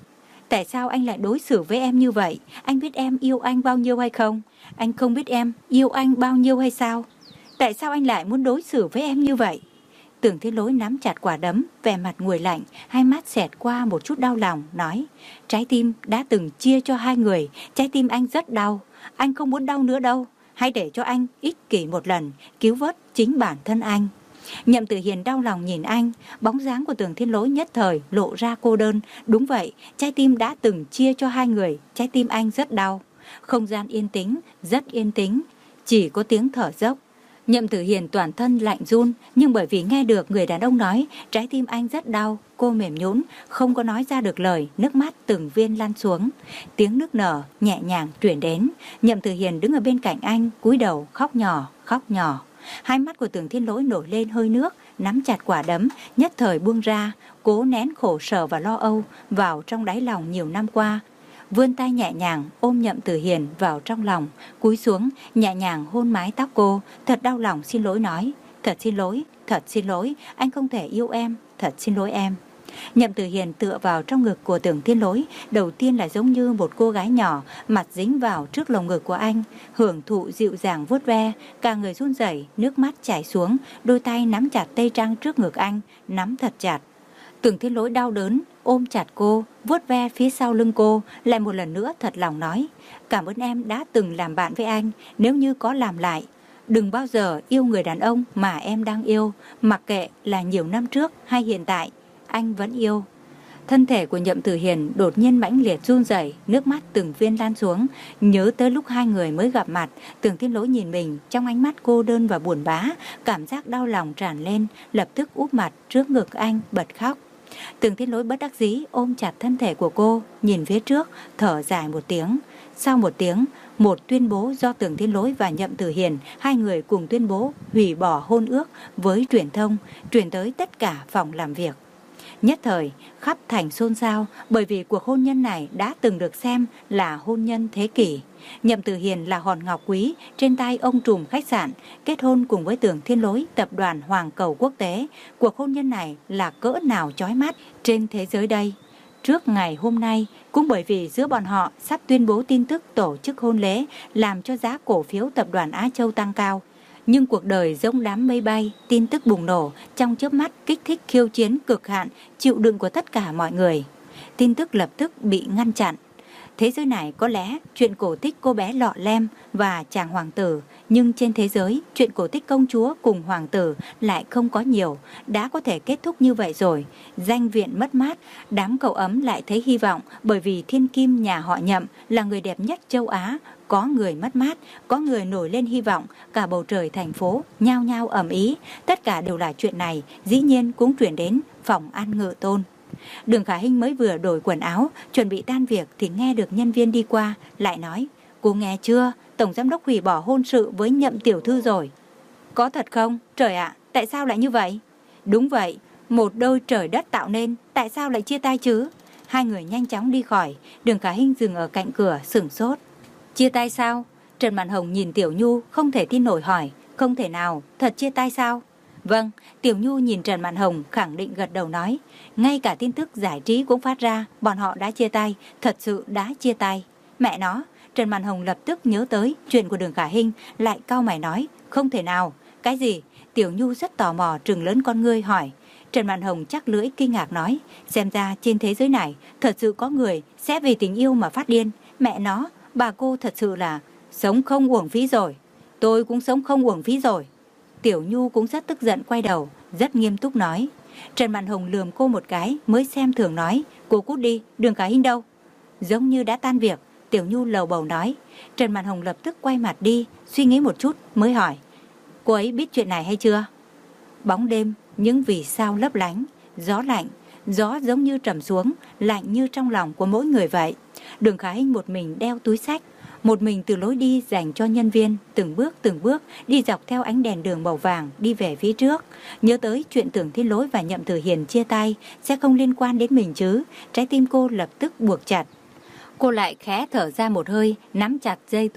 Tại sao anh lại đối xử với em như vậy? Anh biết em yêu anh bao nhiêu hay không? Anh không biết em yêu anh bao nhiêu hay sao? Tại sao anh lại muốn đối xử với em như vậy? Tưởng Thiên Lỗi nắm chặt quả đấm, vẻ mặt nguội lạnh, hai mắt xẹt qua một chút đau lòng, nói: trái tim đã từng chia cho hai người, trái tim anh rất đau, anh không muốn đau nữa đâu. Hãy để cho anh ích kỷ một lần, cứu vớt chính bản thân anh. Nhậm Tử Hiền đau lòng nhìn anh, bóng dáng của Tưởng Thiên Lỗi nhất thời lộ ra cô đơn. Đúng vậy, trái tim đã từng chia cho hai người, trái tim anh rất đau. Không gian yên tĩnh, rất yên tĩnh, chỉ có tiếng thở dốc. Nhậm Tử Hiền toàn thân lạnh run, nhưng bởi vì nghe được người đàn ông nói trái tim anh rất đau, cô mềm nhũn, không có nói ra được lời, nước mắt từng viên lăn xuống. Tiếng nức nở nhẹ nhàng truyền đến. Nhậm Tử Hiền đứng ở bên cạnh anh, cúi đầu khóc nhỏ, khóc nhỏ. Hai mắt của Tưởng Thiên Lỗi nổi lên hơi nước, nắm chặt quả đấm, nhất thời buông ra, cố nén khổ sở và lo âu vào trong đáy lòng nhiều năm qua. Vươn tay nhẹ nhàng ôm Nhậm Tử Hiền vào trong lòng, cúi xuống nhẹ nhàng hôn mái tóc cô. Thật đau lòng xin lỗi nói: thật xin lỗi, thật xin lỗi, anh không thể yêu em, thật xin lỗi em. Nhậm Tử Hiền tựa vào trong ngực của Tưởng Thiên Lỗi, đầu tiên là giống như một cô gái nhỏ, mặt dính vào trước lồng ngực của anh, hưởng thụ dịu dàng vuốt ve, cả người run rẩy, nước mắt chảy xuống, đôi tay nắm chặt tay trang trước ngực anh, nắm thật chặt. Tưởng Thiên Lỗi đau đớn ôm chặt cô, vuốt ve phía sau lưng cô, lại một lần nữa thật lòng nói: cảm ơn em đã từng làm bạn với anh, nếu như có làm lại, đừng bao giờ yêu người đàn ông mà em đang yêu, mặc kệ là nhiều năm trước hay hiện tại, anh vẫn yêu. Thân thể của Nhậm Tử Hiền đột nhiên mãnh liệt run rẩy, nước mắt từng viên lan xuống, nhớ tới lúc hai người mới gặp mặt, Tưởng Thiên Lỗi nhìn mình, trong ánh mắt cô đơn và buồn bã, cảm giác đau lòng tràn lên, lập tức úp mặt trước ngực anh bật khóc. Tưởng Thiên Lỗi bất đắc dĩ ôm chặt thân thể của cô, nhìn phía trước, thở dài một tiếng. Sau một tiếng, một tuyên bố do Tưởng Thiên Lỗi và Nhậm Tử Hiền, hai người cùng tuyên bố hủy bỏ hôn ước với truyền thông, truyền tới tất cả phòng làm việc. Nhất thời, khắp thành xôn xao, bởi vì cuộc hôn nhân này đã từng được xem là hôn nhân thế kỷ. Nhậm Tử Hiền là hòn ngọc quý trên tay ông trùm khách sạn, kết hôn cùng với Tưởng Thiên Lỗi tập đoàn Hoàng Cầu Quốc tế. Cuộc hôn nhân này là cỡ nào chói mắt trên thế giới đây. Trước ngày hôm nay, cũng bởi vì giữa bọn họ sắp tuyên bố tin tức tổ chức hôn lễ, làm cho giá cổ phiếu tập đoàn Á Châu tăng cao. Nhưng cuộc đời giống đám mây bay, tin tức bùng nổ, trong chớp mắt kích thích khiêu chiến cực hạn, chịu đựng của tất cả mọi người. Tin tức lập tức bị ngăn chặn. Thế giới này có lẽ chuyện cổ tích cô bé lọ lem và chàng hoàng tử, nhưng trên thế giới chuyện cổ tích công chúa cùng hoàng tử lại không có nhiều. Đã có thể kết thúc như vậy rồi, danh viện mất mát, đám cậu ấm lại thấy hy vọng, bởi vì thiên kim nhà họ Nhậm là người đẹp nhất châu Á. Có người mất mát, có người nổi lên hy vọng, cả bầu trời thành phố nhao nhao ầm ĩ. Tất cả đều là chuyện này, dĩ nhiên cũng chuyển đến phòng ăn Ngự Tôn. Đường Khả Hinh mới vừa đổi quần áo, chuẩn bị tan việc thì nghe được nhân viên đi qua, lại nói: cô nghe chưa, tổng giám đốc hủy bỏ hôn sự với Nhậm tiểu thư rồi. Có thật không? Trời ạ, tại sao lại như vậy? Đúng vậy, một đôi trời đất tạo nên, tại sao lại chia tay chứ? Hai người nhanh chóng đi khỏi, Đường Khả Hinh dừng ở cạnh cửa sửng sốt. Chia tay sao? Trần Mạn Hồng nhìn Tiểu Nhu không thể tin nổi hỏi: không thể nào, thật chia tay sao? Vâng, Tiểu Nhu nhìn Trần Mạn Hồng khẳng định gật đầu nói: ngay cả tin tức giải trí cũng phát ra, bọn họ đã chia tay, thật sự đã chia tay. Mẹ nó, Trần Mạn Hồng lập tức nhớ tới chuyện của Đường Khả Hinh, lại cau mày nói: không thể nào. Cái gì? Tiểu Nhu rất tò mò trừng lớn con ngươi hỏi. Trần Mạn Hồng chắc lưỡi kinh ngạc nói: xem ra trên thế giới này thật sự có người sẽ vì tình yêu mà phát điên. Mẹ nó, bà cô thật sự là sống không uổng phí rồi. Tôi cũng sống không uổng phí rồi. Tiểu Nhu cũng rất tức giận quay đầu, rất nghiêm túc nói. Trần Mạn Hồng lườm cô một cái mới xem thường nói: cô cút đi, Đường Khả Hinh đâu? Giống như đã tan việc, Tiểu Nhu lầu bầu nói. Trần Mạn Hồng lập tức quay mặt đi, suy nghĩ một chút mới hỏi: cô ấy biết chuyện này hay chưa? Bóng đêm, những vì sao lấp lánh, gió lạnh, gió giống như trầm xuống, lạnh như trong lòng của mỗi người vậy. Đường Khả Hinh một mình đeo túi xách, một mình từ lối đi dành cho nhân viên, từng bước từng bước đi dọc theo ánh đèn đường màu vàng đi về phía trước. Nhớ tới chuyện Tưởng Thiên Lỗi và Nhậm Tử Hiền chia tay sẽ không liên quan đến mình chứ, trái tim cô lập tức buộc chặt. Cô lại khẽ thở ra một hơi, nắm chặt dây túi xách,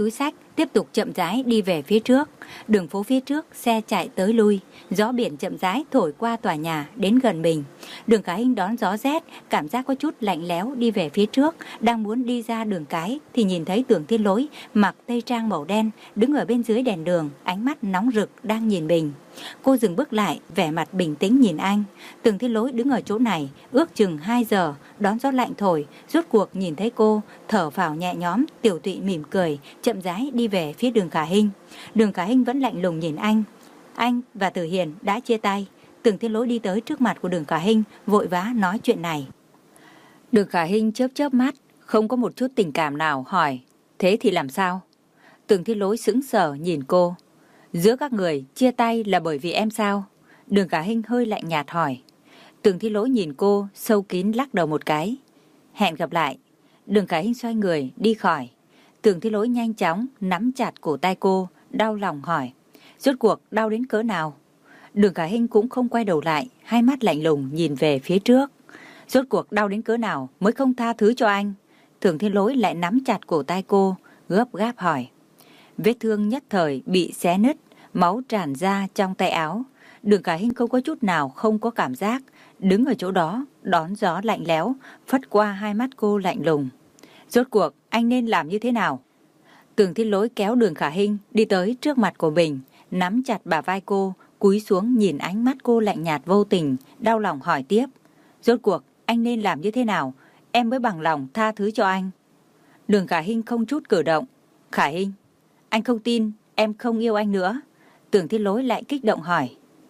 tiếp tục chậm rãi đi về phía trước. Đường phố phía trước xe chạy tới lui, gió biển chậm rãi thổi qua tòa nhà đến gần mình. Đường Khả Hinh đón gió rét, cảm giác có chút lạnh lẽo đi về phía trước, đang muốn đi ra đường cái thì nhìn thấy Tưởng Thiên Lỗi mặc tây trang màu đen đứng ở bên dưới đèn đường, ánh mắt nóng rực đang nhìn mình. Cô dừng bước lại, vẻ mặt bình tĩnh nhìn anh. Tưởng Thiên Lỗi đứng ở chỗ này ước chừng hai giờ, đón gió lạnh thổi, rốt cuộc nhìn thấy cô, thở phào nhẹ nhõm, tiểu tụy mỉm cười, chậm rãi đi về phía Đường Khả Hinh. Đường Khả Hinh vẫn lạnh lùng nhìn anh. Anh và Tử Hiền đã chia tay. Tưởng Thiên Lỗi đi tới trước mặt của Đường Khả Hinh, vội vã nói chuyện này. Đường Khả Hinh chớp chớp mắt, không có một chút tình cảm nào, hỏi: thế thì làm sao? Tưởng Thiên Lỗi sững sờ nhìn cô. Giữa các người chia tay là bởi vì em sao? Đường Khả Hinh hơi lạnh nhạt hỏi. Tưởng Thiên Lỗi nhìn cô, sâu kín lắc đầu một cái. Hẹn gặp lại. Đường Khả Hinh xoay người đi khỏi. Tưởng Thiên Lỗi nhanh chóng nắm chặt cổ tay cô, đau lòng hỏi: rốt cuộc đau đến cỡ nào? Đường Khả Hinh cũng không quay đầu lại, hai mắt lạnh lùng nhìn về phía trước. Rốt cuộc đau đến cỡ nào mới không tha thứ cho anh? Tưởng Thiên Lỗi lại nắm chặt cổ tay cô, gấp gáp hỏi. Vết thương nhất thời bị xé nứt, máu tràn ra trong tay áo. Đường Khả Hinh không có chút nào không có cảm giác, đứng ở chỗ đó, đón gió lạnh lẽo, phất qua hai mắt cô lạnh lùng. Rốt cuộc anh nên làm như thế nào? Tưởng Thiên Lỗi kéo Đường Khả Hinh đi tới trước mặt của mình, nắm chặt bả vai cô, cúi xuống nhìn ánh mắt cô lạnh nhạt vô tình, đau lòng hỏi tiếp. Rốt cuộc anh nên làm như thế nào, em mới bằng lòng tha thứ cho anh? Đường Khả Hinh không chút cử động. Khả Hinh, anh không tin em không yêu anh nữa. Tưởng Thiên Lỗi lại kích động hỏi.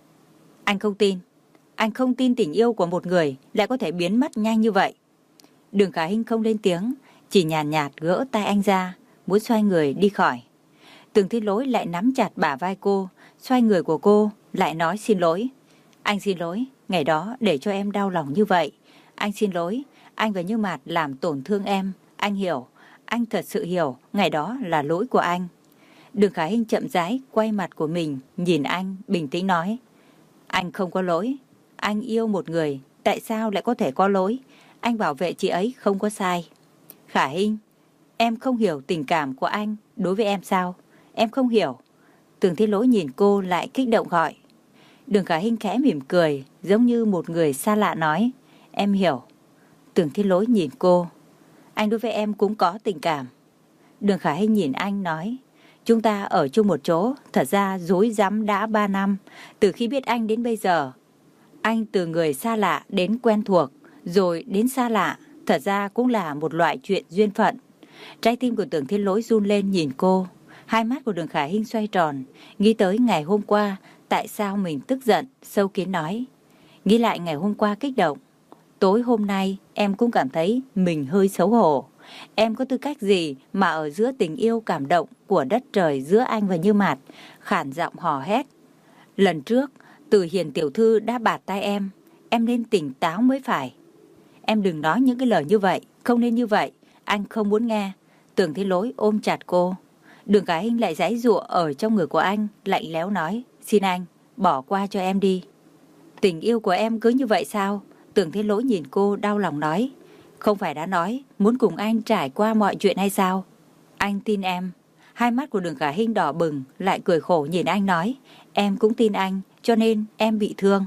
Anh không tin, anh không tin tình yêu của một người lại có thể biến mất nhanh như vậy. Đường Khả Hinh không lên tiếng, chỉ nhàn nhạt, nhạt gỡ tay anh ra, muốn xoay người đi khỏi. Tưởng Thiên Lỗi lại nắm chặt bả vai cô, xoay người của cô, lại nói xin lỗi. Anh xin lỗi, ngày đó để cho em đau lòng như vậy. Anh xin lỗi, anh và Như Mạt làm tổn thương em. Anh hiểu, anh thật sự hiểu, ngày đó là lỗi của anh. Đường Khả Hinh chậm rãi quay mặt của mình, nhìn anh, bình tĩnh nói. Anh không có lỗi, anh yêu một người, tại sao lại có thể có lỗi? Anh bảo vệ chị ấy không có sai. Khả Hinh, em không hiểu tình cảm của anh đối với em sao? Em không hiểu. Tưởng Thiên Lỗi nhìn cô lại kích động gọi. Đường Khả Hinh khẽ mỉm cười, giống như một người xa lạ nói. Em hiểu. Tưởng Thiên Lỗi nhìn cô. Anh đối với em cũng có tình cảm. Đường Khả Hinh nhìn anh nói. Chúng ta ở chung một chỗ, thật ra dối rắm đã ba năm. Từ khi biết anh đến bây giờ, anh từ người xa lạ đến quen thuộc, rồi đến xa lạ, thật ra cũng là một loại chuyện duyên phận. Trái tim của Tưởng Thiên Lỗi run lên nhìn cô. Hai mắt của Đường Khả Hinh xoay tròn, nghĩ tới ngày hôm qua, tại sao mình tức giận, sâu kín nói. Nghĩ lại ngày hôm qua kích động. Tối hôm nay em cũng cảm thấy mình hơi xấu hổ. Em có tư cách gì mà ở giữa tình yêu cảm động của đất trời giữa anh và Như Mạt, khản giọng hò hét. Lần trước, Từ Hiền tiểu thư đã bạt tay em, em nên tỉnh táo mới phải. Em đừng nói những cái lời như vậy, không nên như vậy, anh không muốn nghe. Tưởng Thiên Lỗi ôm chặt cô. Đường Khả Hinh lại giãy giụa ở trong người của anh, lạnh lẽo nói, xin anh, bỏ qua cho em đi. Tình yêu của em cứ như vậy sao? Tưởng Thiên Lỗi nhìn cô đau lòng nói, không phải đã nói muốn cùng anh trải qua mọi chuyện hay sao? Anh tin em. Hai mắt của Đường Khả Hinh đỏ bừng, lại cười khổ nhìn anh nói, em cũng tin anh, cho nên em bị thương.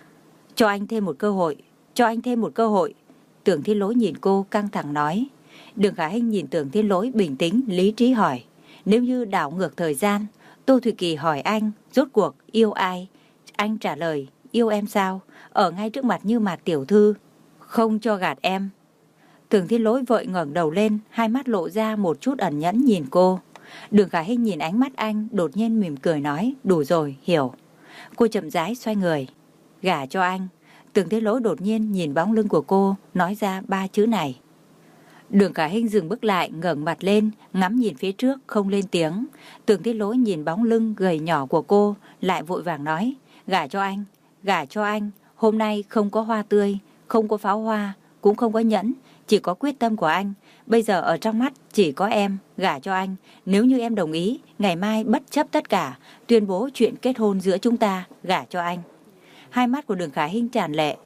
Cho anh thêm một cơ hội, cho anh thêm một cơ hội. Tưởng Thiên Lỗi nhìn cô căng thẳng nói. Đường Khả Hinh nhìn Tưởng Thiên Lỗi bình tĩnh, lý trí hỏi, nếu như đảo ngược thời gian, Tô Thủy Kỳ hỏi anh, rốt cuộc yêu ai? Anh trả lời, yêu em sao? Ở ngay trước mặt Như Mạt tiểu thư, không cho gạt em. Tưởng Thiên Lỗi vội ngẩng đầu lên, hai mắt lộ ra một chút ẩn nhẫn nhìn cô. Đường Khả Hinh nhìn ánh mắt anh, đột nhiên mỉm cười nói, đủ rồi, hiểu. Cô chậm rãi xoay người, gả cho anh. Tưởng Thiên Lỗi đột nhiên nhìn bóng lưng của cô, nói ra ba chữ này. Đường Khả Hinh dừng bước lại, ngẩng mặt lên, ngắm nhìn phía trước, không lên tiếng. Tưởng Thiên Lỗi nhìn bóng lưng gầy nhỏ của cô, lại vội vàng nói, gả cho anh, gả cho anh. Hôm nay không có hoa tươi, không có pháo hoa, cũng không có nhẫn, chỉ có quyết tâm của anh. Bây giờ ở trong mắt chỉ có em, gả cho anh. Nếu như em đồng ý, ngày mai bất chấp tất cả, tuyên bố chuyện kết hôn giữa chúng ta, gả cho anh. Hai mắt của Đường Khả Hinh tràn lệ.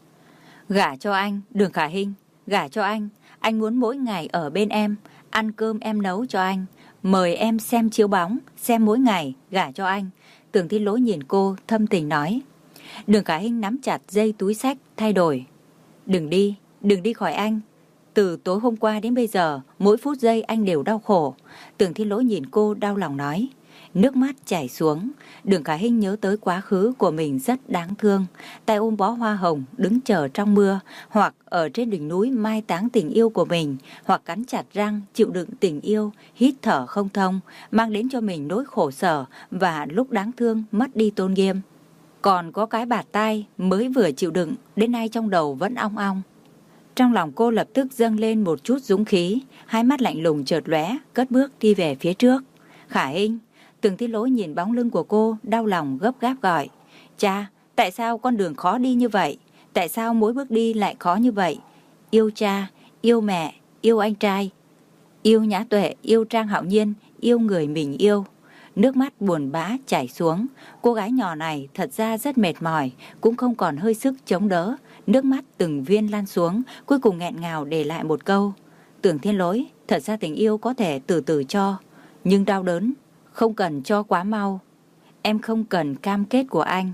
Gả cho anh, Đường Khả Hinh, gả cho anh. Anh muốn mỗi ngày ở bên em, ăn cơm em nấu cho anh, Mời em xem chiếu bóng, xem mỗi ngày, gả cho anh. Tưởng Thiên Lỗi nhìn cô, thâm tình nói. Đường Khả Hinh nắm chặt dây túi xách, thay đổi. Đừng đi, đừng đi khỏi anh. Từ tối hôm qua đến bây giờ, mỗi phút giây anh đều đau khổ. Tưởng Thiên Lỗi nhìn cô đau lòng nói. Nước mắt chảy xuống. Đường Khả Hinh nhớ tới quá khứ của mình rất đáng thương. Tay ôm bó hoa hồng đứng chờ trong mưa, hoặc ở trên đỉnh núi mai táng tình yêu của mình, hoặc cắn chặt răng chịu đựng tình yêu, hít thở không thông, mang đến cho mình nỗi khổ sở và lúc đáng thương mất đi tôn nghiêm. Còn có cái bạt tai mới vừa chịu đựng, đến nay trong đầu vẫn ong ong. Trong lòng cô lập tức dâng lên một chút dũng khí, hai mắt lạnh lùng chợt lóe, cất bước đi về phía trước. Khả Hinh. Tưởng Thiên Lỗi nhìn bóng lưng của cô, đau lòng gấp gáp gọi. Cha, tại sao con đường khó đi như vậy? Tại sao mỗi bước đi lại khó như vậy? Yêu cha, yêu mẹ, yêu anh trai, yêu Nhã Tuệ, yêu Trang Hạo Nhiên, yêu người mình yêu. Nước mắt buồn bã chảy xuống. Cô gái nhỏ này thật ra rất mệt mỏi, cũng không còn hơi sức chống đỡ. Nước mắt từng viên lan xuống, cuối cùng nghẹn ngào để lại một câu. Tưởng Thiên Lỗi, thật ra tình yêu có thể từ từ cho, nhưng đau đớn không cần cho quá mau. Em không cần cam kết của anh,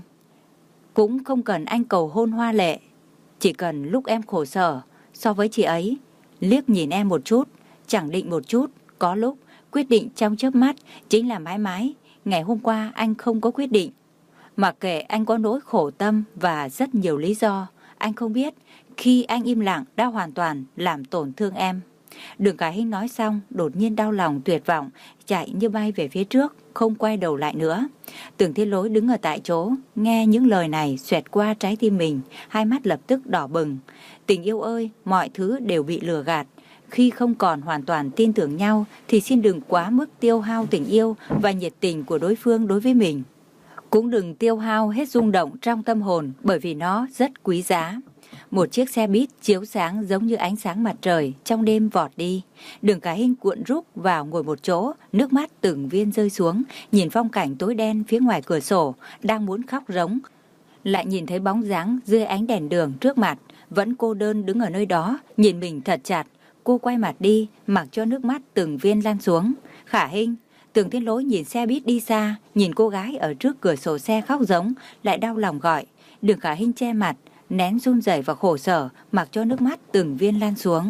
cũng không cần anh cầu hôn hoa lệ. Chỉ cần lúc em khổ sở, so với chị ấy, liếc nhìn em một chút, chẳng định một chút, có lúc quyết định trong chớp mắt chính là mãi mãi. Ngày hôm qua anh không có quyết định. Mặc kệ anh có nỗi khổ tâm và rất nhiều lý do, anh không biết khi anh im lặng đã hoàn toàn làm tổn thương em. Đường Khả Hinh nói xong, đột nhiên đau lòng tuyệt vọng, chạy như bay về phía trước, không quay đầu lại nữa. Tưởng Thiên Lỗi đứng ở tại chỗ, nghe những lời này xoẹt qua trái tim mình, hai mắt lập tức đỏ bừng. Tình yêu ơi, mọi thứ đều bị lừa gạt. Khi không còn hoàn toàn tin tưởng nhau thì xin đừng quá mức tiêu hao tình yêu và nhiệt tình của đối phương đối với mình. Cũng đừng tiêu hao hết rung động trong tâm hồn, bởi vì nó rất quý giá. Một chiếc xe buýt chiếu sáng giống như ánh sáng mặt trời trong đêm vọt đi. Đường Khả Hinh cuộn rúc vào ngồi một chỗ, nước mắt từng viên rơi xuống, nhìn phong cảnh tối đen phía ngoài cửa sổ, đang muốn khóc rống. Lại nhìn thấy bóng dáng dưới ánh đèn đường trước mặt, vẫn cô đơn đứng ở nơi đó, nhìn mình thật chặt. Cô quay mặt đi, mặc cho nước mắt từng viên lan xuống. Khả Hinh. Tưởng Thiên Lỗi nhìn xe buýt đi xa, nhìn cô gái ở trước cửa sổ xe khóc giống, lại đau lòng gọi. Đường Khả Hinh che mặt, nén run rẩy và khổ sở, mặc cho nước mắt từng viên lan xuống.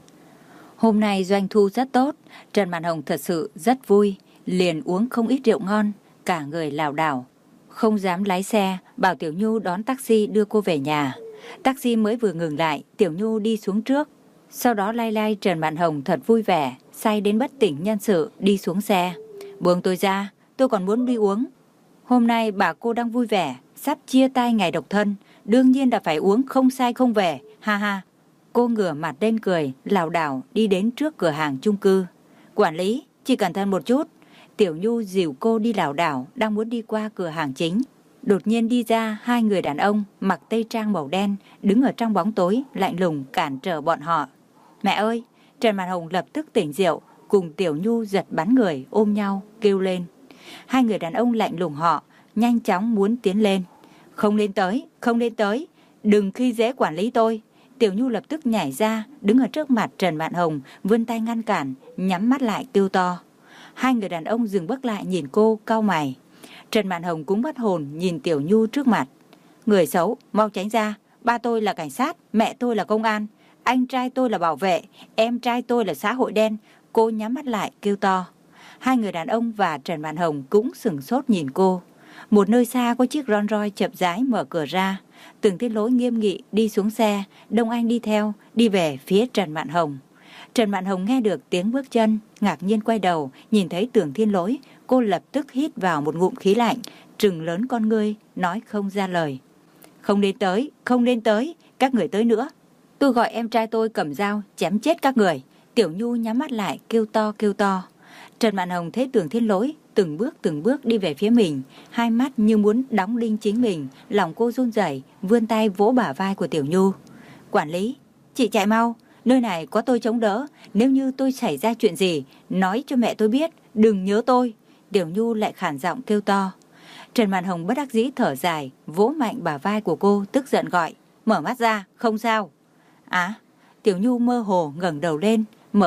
Hôm nay doanh thu rất tốt, Trần Mạn Hồng thật sự rất vui, liền uống không ít rượu ngon, cả người lảo đảo, không dám lái xe, bảo Tiểu Nhu đón taxi đưa cô về nhà. Taxi mới vừa ngừng lại, Tiểu Nhu đi xuống trước, sau đó lai lai Trần Mạn Hồng thật vui vẻ, say đến bất tỉnh nhân sự đi xuống xe. Buông tôi ra, tôi còn muốn đi uống. Hôm nay bà cô đang vui vẻ, sắp chia tay ngày độc thân, đương nhiên là phải uống không sai không về, ha ha. Cô ngửa mặt lên cười, lảo đảo đi đến trước cửa hàng chung cư. Quản lý, chỉ cẩn thận một chút. Tiểu Nhu dìu cô đi lảo đảo, đang muốn đi qua cửa hàng chính. Đột nhiên đi ra hai người đàn ông mặc tây trang màu đen, đứng ở trong bóng tối, lạnh lùng cản trở bọn họ. Mẹ ơi! Trần Mạn Hồng lập tức tỉnh rượu, cùng Tiểu Nhu giật bắn người, ôm nhau, kêu lên. Hai người đàn ông lạnh lùng họ, nhanh chóng muốn tiến lên. Không lên tới, không lên tới, đừng khi dễ quản lý tôi. Tiểu Nhu lập tức nhảy ra, đứng ở trước mặt Trần Mạn Hồng, vươn tay ngăn cản, nhắm mắt lại kêu to. Hai người đàn ông dừng bước lại nhìn cô, cau mày. Trần Mạn Hồng cũng mất hồn nhìn Tiểu Nhu trước mặt. Người xấu, mau tránh ra, ba tôi là cảnh sát, mẹ tôi là công an, anh trai tôi là bảo vệ, em trai tôi là xã hội đen. Cô nhắm mắt lại kêu to. Hai người đàn ông và Trần Mạn Hồng cũng sửng sốt nhìn cô. Một nơi xa có chiếc Rolls Royce chậm rãi mở cửa ra. Tưởng Thiên Lỗi nghiêm nghị đi xuống xe, Đông Anh đi theo, đi về phía Trần Mạn Hồng. Trần Mạn Hồng nghe được tiếng bước chân, ngạc nhiên quay đầu, nhìn thấy Tưởng Thiên Lỗi, cô lập tức hít vào một ngụm khí lạnh, trừng lớn con ngươi, nói không ra lời. Không nên tới, không nên tới, các người tới nữa. Tôi gọi em trai tôi cầm dao, chém chết các người. Tiểu Nhu nhắm mắt lại, kêu to kêu to. Trần Mạn Hồng thấy Tưởng Thiên Lỗi từng bước từng bước đi về phía mình, hai mắt như muốn đóng đinh chính mình, lòng cô run rẩy, vươn tay vỗ bả vai của Tiểu Nhu. Quản lý, chị chạy mau, nơi này có tôi chống đỡ, nếu như tôi xảy ra chuyện gì, nói cho mẹ tôi biết, đừng nhớ tôi. Tiểu Nhu lại khản giọng kêu to. Trần Mạn Hồng bất đắc dĩ thở dài, vỗ mạnh bả vai của cô, tức giận gọi. Mở mắt ra, không sao. Á, Tiểu Nhu mơ hồ ngẩng đầu lên, mở mắt,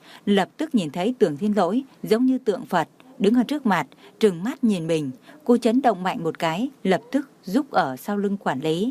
lập tức nhìn thấy Tưởng Thiên Lỗi giống như tượng Phật đứng ở trước mặt, trừng mắt nhìn mình. Cô chấn động mạnh một cái, lập tức giúp ở sau lưng quản lý.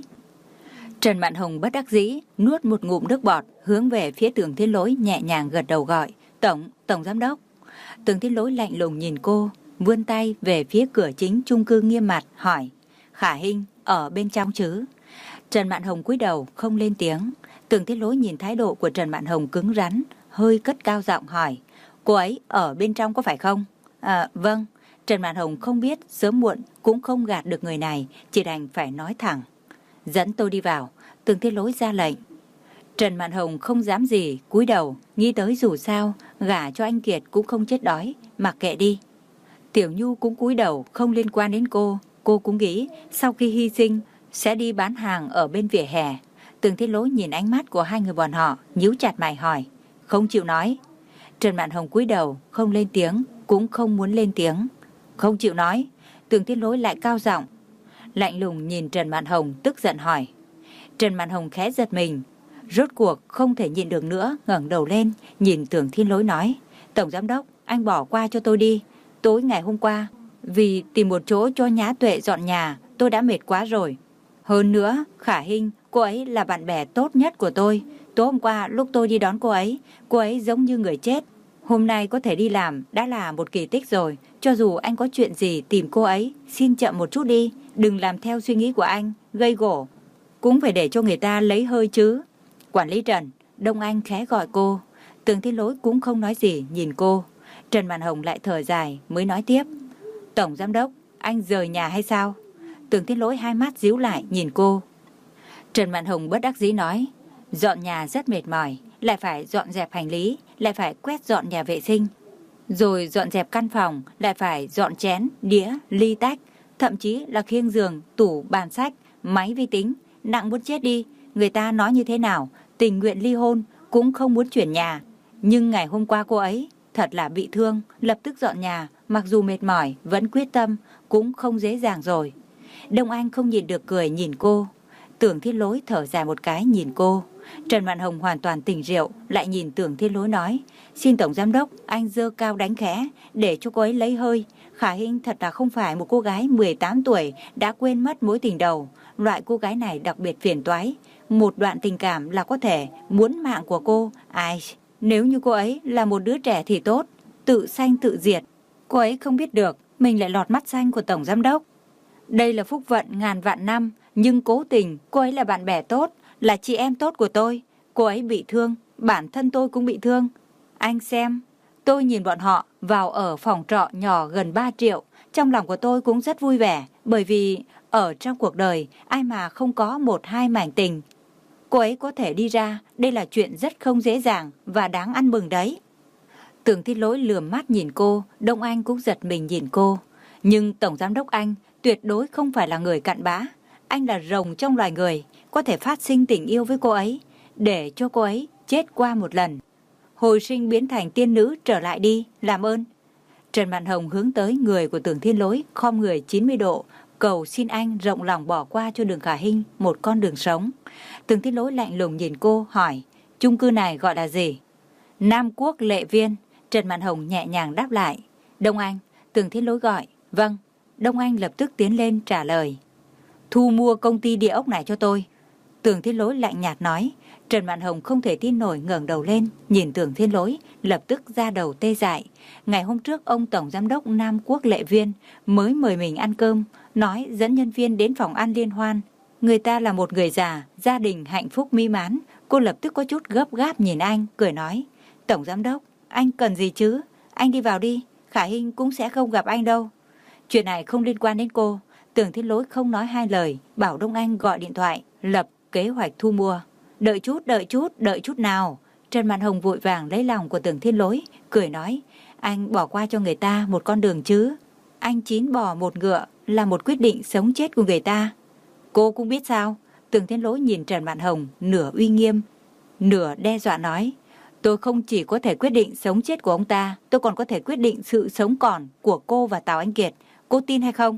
Trần Mạn Hồng bất đắc dĩ nuốt một ngụm nước bọt, hướng về phía Tưởng Thiên Lỗi nhẹ nhàng gật đầu gọi: "Tổng, tổng giám đốc." Tưởng Thiên Lỗi lạnh lùng nhìn cô, vươn tay về phía cửa chính chung cư nghiêm mặt hỏi: "Khả Hinh ở bên trong chứ?" Trần Mạn Hồng cúi đầu không lên tiếng. Tưởng Thiên Lỗi nhìn thái độ của Trần Mạn Hồng cứng rắn, hơi cất cao giọng hỏi: "Cô ấy ở bên trong có phải không?" "À, vâng." Trần Mạn Hồng không biết sớm muộn cũng không gạt được người này, chỉ đành phải nói thẳng. "Dẫn tôi đi vào." Tưởng Thiên Lỗi ra lệnh. Trần Mạn Hồng không dám gì, cúi đầu, nghĩ tới dù sao gả cho anh Kiệt cũng không chết đói, mặc kệ đi. Tiểu Nhu cũng cúi đầu, không liên quan đến cô. Cô cũng nghĩ sau khi hy sinh sẽ đi bán hàng ở bên vỉa hè. Tưởng Thiên Lỗi nhìn ánh mắt của hai người bọn họ, nhíu chặt mày hỏi: "Không chịu nói?" Trần Mạn Hồng cúi đầu, không lên tiếng, cũng không muốn lên tiếng. "Không chịu nói?" Tưởng Thiên Lỗi lại cao giọng, lạnh lùng nhìn Trần Mạn Hồng, tức giận hỏi. Trần Mạn Hồng khẽ giật mình, rốt cuộc không thể nhịn được nữa, ngẩng đầu lên nhìn Tưởng Thiên Lỗi nói: "Tổng giám đốc, anh bỏ qua cho tôi đi. Tối ngày hôm qua, vì tìm một chỗ cho Nhã Tuệ dọn nhà, tôi đã mệt quá rồi. Hơn nữa, Khả Hinh, cô ấy là bạn bè tốt nhất của tôi. Tối hôm qua lúc tôi đi đón cô ấy, cô ấy giống như người chết. Hôm nay có thể đi làm đã là một kỳ tích rồi. Cho dù anh có chuyện gì tìm cô ấy, xin chậm một chút đi, đừng làm theo suy nghĩ của anh, gây gổ. Cũng phải để cho người ta lấy hơi chứ." "Quản lý Trần." Đông Anh khẽ gọi cô. Tưởng Thiên Lỗi cũng không nói gì, nhìn cô. Trần Mạn Hồng lại thở dài mới nói tiếp: "Tổng giám đốc, anh rời nhà hay sao?" Tưởng Thiên Lỗi hai mắt díu lại nhìn cô. Trần Mạn Hồng bất đắc dĩ nói: "Dọn nhà rất mệt mỏi, lại phải dọn dẹp hành lý, lại phải quét dọn nhà vệ sinh, rồi dọn dẹp căn phòng, lại phải dọn chén, đĩa, ly tách, thậm chí là khiêng giường, tủ, bàn sách, máy vi tính, nặng muốn chết đi. Người ta nói như thế nào, tình nguyện ly hôn cũng không muốn chuyển nhà. Nhưng ngày hôm qua cô ấy thật là bị thương, lập tức dọn nhà, mặc dù mệt mỏi vẫn quyết tâm, cũng không dễ dàng rồi." Đông Anh không nhịn được cười nhìn cô. Tưởng Thiên Lỗi thở dài một cái nhìn cô. Trần Mạn Hồng hoàn toàn tỉnh rượu, lại nhìn Tưởng Thiên Lỗi nói: "Xin tổng giám đốc, anh giơ cao đánh khẽ, để cho cô ấy lấy hơi. Khả Hinh thật là không phải một cô gái mười tám tuổi đã quên mất mối tình đầu. Loại cô gái này đặc biệt phiền toái. Một đoạn tình cảm là có thể muốn mạng của cô. Ai, nếu như cô ấy là một đứa trẻ thì tốt, tự sanh tự diệt. Cô ấy không biết được mình lại lọt mắt xanh của tổng giám đốc. Đây là phúc vận ngàn vạn năm, nhưng cố tình cô ấy là bạn bè tốt, là chị em tốt của tôi. Cô ấy bị thương, bản thân tôi cũng bị thương. Anh xem, tôi nhìn bọn họ vào ở phòng trọ nhỏ gần ba triệu, trong lòng của tôi cũng rất vui vẻ, bởi vì ở trong cuộc đời ai mà không có một hai mảnh tình. Cô ấy có thể đi ra, đây là chuyện rất không dễ dàng và đáng ăn mừng đấy." Tưởng Thiên Lỗi lườm mắt nhìn cô, Đông Anh cũng giật mình nhìn cô. Nhưng tổng giám đốc anh tuyệt đối không phải là người cặn bã. Anh là rồng trong loài người, có thể phát sinh tình yêu với cô ấy, để cho cô ấy chết qua một lần, hồi sinh biến thành tiên nữ trở lại đi, làm ơn. Trần Mạn Hồng hướng tới người của Tưởng Thiên Lỗi, khom người chín mươi độ, cầu xin anh rộng lòng bỏ qua cho Đường Khả Hinh một con đường sống. Tưởng Thiên Lỗi lạnh lùng nhìn cô, hỏi: "Chung cư này gọi là gì?" "Nam Quốc Lệ Viên." Trần Mạn Hồng nhẹ nhàng đáp lại. "Đông Anh." Tưởng Thiên Lỗi gọi. "Vâng." Đông Anh lập tức tiến lên trả lời: "Thu mua công ty địa ốc này cho tôi." Tưởng Thiên Lỗi lạnh nhạt nói. Trần Mạn Hồng không thể tin nổi, ngẩng đầu lên nhìn Tưởng Thiên Lỗi, lập tức ra đầu tê dại. Ngày hôm trước ông tổng giám đốc Nam Quốc Lệ Viên mới mời mình ăn cơm, nói dẫn nhân viên đến phòng ăn liên hoan. Người ta là một người già, gia đình hạnh phúc mỹ mãn. Cô lập tức có chút gấp gáp nhìn anh, cười nói: "Tổng giám đốc, anh cần gì chứ? Anh đi vào đi, Khả Hinh cũng sẽ không gặp anh đâu." Chuyện này không liên quan đến cô. Tưởng Thiên Lỗi không nói hai lời, bảo Đông Anh gọi điện thoại, lập kế hoạch thu mua. "Đợi chút, đợi chút, đợi chút nào." Trần Mạn Hồng vội vàng lấy lòng của Tưởng Thiên Lỗi, cười nói: "Anh bỏ qua cho người ta một con đường chứ. Anh chín bò một ngựa là một quyết định sống chết của người ta." "Cô cũng biết sao?" Tưởng Thiên Lỗi nhìn Trần Mạn Hồng, nửa uy nghiêm, nửa đe dọa nói: "Tôi không chỉ có thể quyết định sống chết của ông ta, tôi còn có thể quyết định sự sống còn của cô và Tào Anh Kiệt. Cô tin hay không?"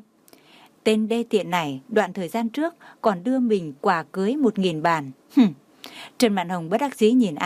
Tên đê tiện này đoạn thời gian trước còn đưa mình quà cưới một nghìn bàn. Hừm. Trần Mạn Hồng bất đắc dĩ nhìn anh.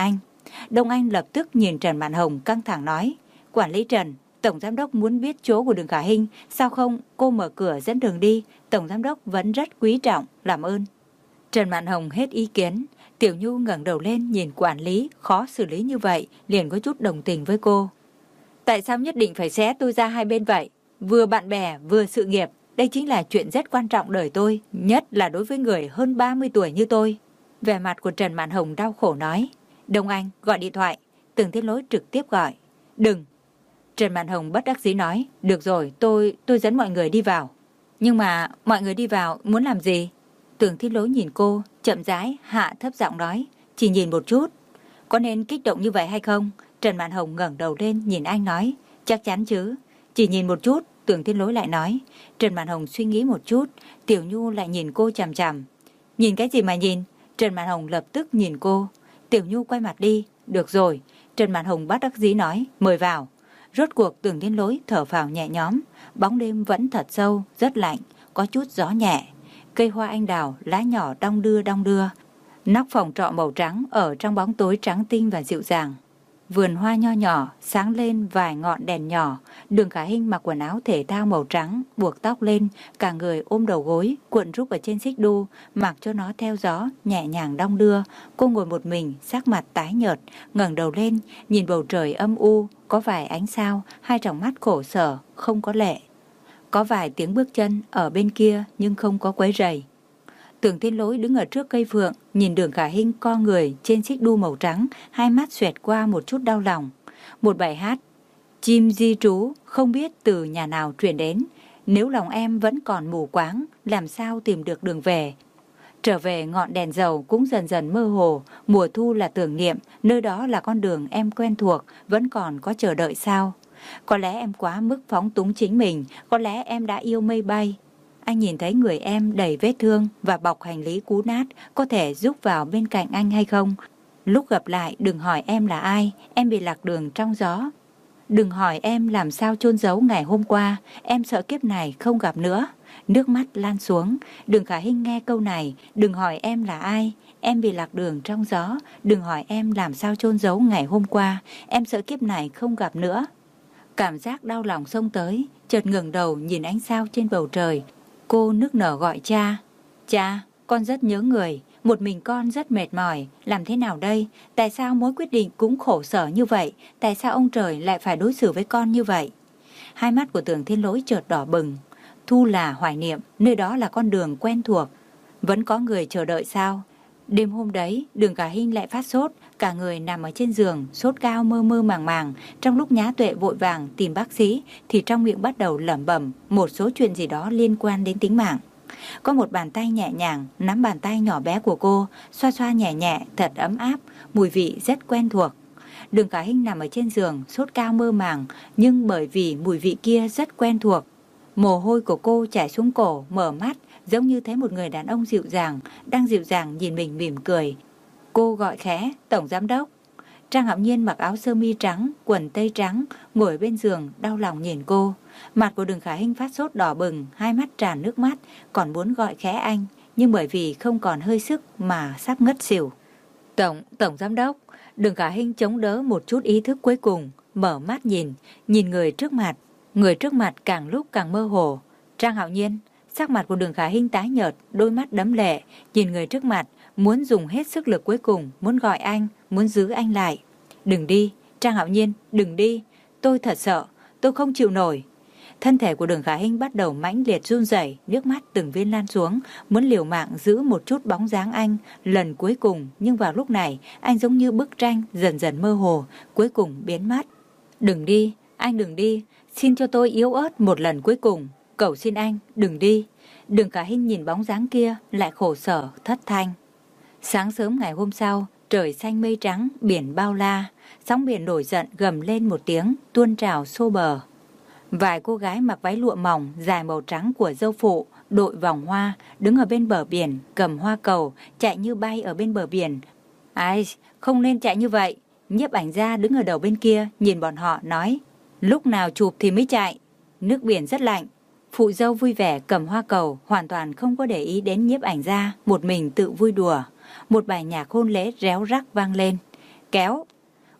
Đông Anh lập tức nhìn Trần Mạn Hồng căng thẳng nói, quản lý Trần, Tổng Giám đốc muốn biết chỗ của Đường Khả Hinh, sao không cô mở cửa dẫn đường đi, Tổng Giám đốc vẫn rất quý trọng, làm ơn. Trần Mạn Hồng hết ý kiến. Tiểu Nhu ngẩng đầu lên nhìn quản lý khó xử lý như vậy, liền có chút đồng tình với cô. Tại sao nhất định phải xé tôi ra hai bên vậy? Vừa bạn bè, vừa sự nghiệp, đây chính là chuyện rất quan trọng đời tôi, nhất là đối với người hơn ba mươi tuổi như tôi. Vẻ mặt của Trần Mạn Hồng đau khổ nói. Đông Anh gọi điện thoại. Tưởng Thiên Lỗi trực tiếp gọi. Đừng. Trần Mạn Hồng bất đắc dĩ nói. Được rồi, tôi tôi dẫn mọi người đi vào. Nhưng mà mọi người đi vào muốn làm gì? Tưởng Thiên Lỗi nhìn cô, chậm rãi hạ thấp giọng nói. Chỉ nhìn một chút. Có nên kích động như vậy hay không? Trần Mạn Hồng ngẩng đầu lên nhìn anh nói. Chắc chắn chứ. Chỉ nhìn một chút. Tưởng Thiên Lỗi lại nói. Trần Mạn Hồng suy nghĩ một chút. Tiểu Nhu lại nhìn cô chằm chằm. Nhìn cái gì mà nhìn? Trần Mạn Hồng lập tức nhìn cô. Tiểu Nhu quay mặt đi. Được rồi. Trần Mạn Hồng bất đắc dĩ nói. Mời vào. Rốt cuộc Tưởng Thiên Lỗi thở phào nhẹ nhõm. Bóng đêm vẫn thật sâu, rất lạnh, có chút gió nhẹ. Cây hoa anh đào, lá nhỏ đong đưa đong đưa. Nóc phòng trọ màu trắng ở trong bóng tối trắng tinh và dịu dàng. Vườn hoa nho nhỏ, sáng lên vài ngọn đèn nhỏ. Đường Khả Hinh mặc quần áo thể thao màu trắng, buộc tóc lên, cả người ôm đầu gối, cuộn rúc ở trên xích đu, mặc cho nó theo gió, nhẹ nhàng đong đưa. Cô ngồi một mình, sắc mặt tái nhợt, ngẩng đầu lên, nhìn bầu trời âm u, có vài ánh sao, hai tròng mắt khổ sở, không có lệ. Có vài tiếng bước chân ở bên kia nhưng không có quấy rầy. Tưởng Thiên Lỗi đứng ở trước cây phượng, nhìn Đường Khả Hinh co người trên xích đu màu trắng, hai mắt xoẹt qua một chút đau lòng. Một bài hát, chim di trú, không biết từ nhà nào truyền đến. Nếu lòng em vẫn còn mù quáng, làm sao tìm được đường về. Trở về ngọn đèn dầu cũng dần dần mơ hồ, mùa thu là tưởng niệm, nơi đó là con đường em quen thuộc, vẫn còn có chờ đợi sao. Có lẽ em quá mức phóng túng chính mình, có lẽ em đã yêu mây bay. Anh nhìn thấy người em đầy vết thương và bọc hành lý cũ nát, có thể giúp vào bên cạnh anh hay không? Lúc gặp lại đừng hỏi em là ai, em bị lạc đường trong gió. Đừng hỏi em làm sao chôn giấu ngày hôm qua, em sợ kiếp này không gặp nữa. Nước mắt lan xuống. Đường Khả Hinh nghe câu này. Đừng hỏi em là ai, em bị lạc đường trong gió. Đừng hỏi em làm sao chôn giấu ngày hôm qua, em sợ kiếp này không gặp nữa. Cảm giác đau lòng xông tới, chợt ngẩng đầu nhìn ánh sao trên bầu trời. Cô nức nở gọi cha. Cha, con rất nhớ người. Một mình con rất mệt mỏi. Làm thế nào đây? Tại sao mỗi quyết định cũng khổ sở như vậy? Tại sao ông trời lại phải đối xử với con như vậy? Hai mắt của Tưởng Thiên Lỗi chợt đỏ bừng. Thu là hoài niệm, nơi đó là con đường quen thuộc. Vẫn có người chờ đợi sao? Đêm hôm đấy, Đường Khả Hinh lại phát sốt, cả người nằm ở trên giường, sốt cao mơ mơ màng màng. Trong lúc Nhã Tuệ vội vàng tìm bác sĩ, thì trong miệng bắt đầu lẩm bẩm một số chuyện gì đó liên quan đến tính mạng. Có một bàn tay nhẹ nhàng nắm bàn tay nhỏ bé của cô, xoa xoa nhẹ nhẹ, thật ấm áp, mùi vị rất quen thuộc. Đường Khả Hinh nằm ở trên giường, sốt cao mơ màng, nhưng bởi vì mùi vị kia rất quen thuộc, mồ hôi của cô chảy xuống cổ, mở mắt, giống như thấy một người đàn ông dịu dàng, đang dịu dàng nhìn mình mỉm cười. Cô gọi khẽ, Tổng Giám đốc. Trang Hạo Nhiên mặc áo sơ mi trắng, quần tây trắng, ngồi bên giường, đau lòng nhìn cô. Mặt của Đường Khả Hinh phát sốt đỏ bừng, hai mắt tràn nước mắt, còn muốn gọi khẽ anh, nhưng bởi vì không còn hơi sức mà sắp ngất xỉu. Tổng, Tổng Giám đốc. Đường Khả Hinh chống đỡ một chút ý thức cuối cùng, mở mắt nhìn, nhìn người trước mặt. Người trước mặt càng lúc càng mơ hồ. Trang Hạo Nhiên. Sắc mặt của Đường Khả Hinh tái nhợt, đôi mắt đẫm lệ, nhìn người trước mặt, muốn dùng hết sức lực cuối cùng, muốn gọi anh, muốn giữ anh lại. Đừng đi, Trang Hạo Nhiên, đừng đi, tôi thật sợ, tôi không chịu nổi. Thân thể của Đường Khả Hinh bắt đầu mãnh liệt run rẩy, nước mắt từng viên lan xuống, muốn liều mạng giữ một chút bóng dáng anh, lần cuối cùng, nhưng vào lúc này, anh giống như bức tranh dần dần mơ hồ, cuối cùng biến mất. Đừng đi, anh đừng đi, xin cho tôi yếu ớt một lần cuối cùng. Cầu xin anh, đừng đi. Đường Khả Hinh nhìn bóng dáng kia, lại khổ sở, thất thanh. Sáng sớm ngày hôm sau, trời xanh mây trắng, biển bao la. Sóng biển nổi giận gầm lên một tiếng, tuôn trào xô bờ. Vài cô gái mặc váy lụa mỏng, dài màu trắng của dâu phụ, đội vòng hoa, đứng ở bên bờ biển, cầm hoa cầu, chạy như bay ở bên bờ biển. Ai, không nên chạy như vậy. Nhiếp ảnh gia đứng ở đầu bên kia, nhìn bọn họ, nói. Lúc nào chụp thì mới chạy. Nước biển rất lạnh. Phụ dâu vui vẻ cầm hoa cầu, hoàn toàn không có để ý đến nhiếp ảnh gia, một mình tự vui đùa. Một bài nhạc hôn lễ réo rắc vang lên. Kéo,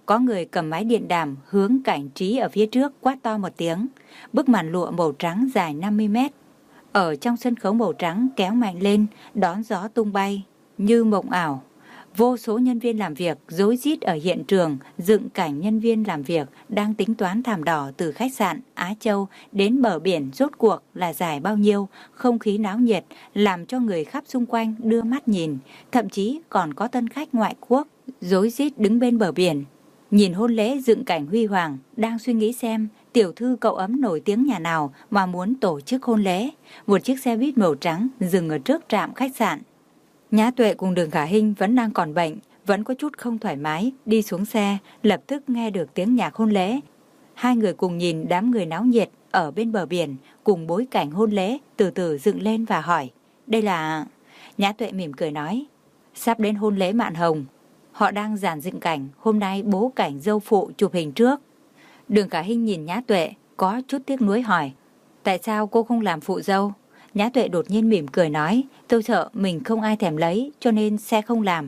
có người cầm máy điện đàm hướng Cảnh Trí ở phía trước quát to một tiếng. Bức màn lụa màu trắng dài năm mươi mét. Ở trong sân khấu màu trắng kéo mạnh lên, đón gió tung bay, như mộng ảo. Vô số nhân viên làm việc rối rít ở hiện trường, dựng cảnh nhân viên làm việc đang tính toán thảm đỏ từ khách sạn Á Châu đến bờ biển rốt cuộc là dài bao nhiêu, không khí náo nhiệt làm cho người khắp xung quanh đưa mắt nhìn, thậm chí còn có tân khách ngoại quốc rối rít đứng bên bờ biển. Nhìn hôn lễ dựng cảnh huy hoàng, đang suy nghĩ xem tiểu thư cậu ấm nổi tiếng nhà nào mà muốn tổ chức hôn lễ. Một chiếc xe buýt màu trắng dừng ở trước trạm khách sạn. Nhã Tuệ cùng Đường Khả Hinh vẫn đang còn bệnh, vẫn có chút không thoải mái, đi xuống xe, lập tức nghe được tiếng nhạc hôn lễ. Hai người cùng nhìn đám người náo nhiệt ở bên bờ biển, cùng bối cảnh hôn lễ từ từ dựng lên và hỏi, đây là... Nhã Tuệ mỉm cười nói, sắp đến hôn lễ Mạn Hồng. Họ đang dàn dựng cảnh, hôm nay bố cảnh dâu phụ chụp hình trước. Đường Khả Hinh nhìn Nhã Tuệ, có chút tiếc nuối hỏi, tại sao cô không làm phụ dâu? Nhã Tuệ đột nhiên mỉm cười nói, tôi sợ mình không ai thèm lấy cho nên sẽ không làm.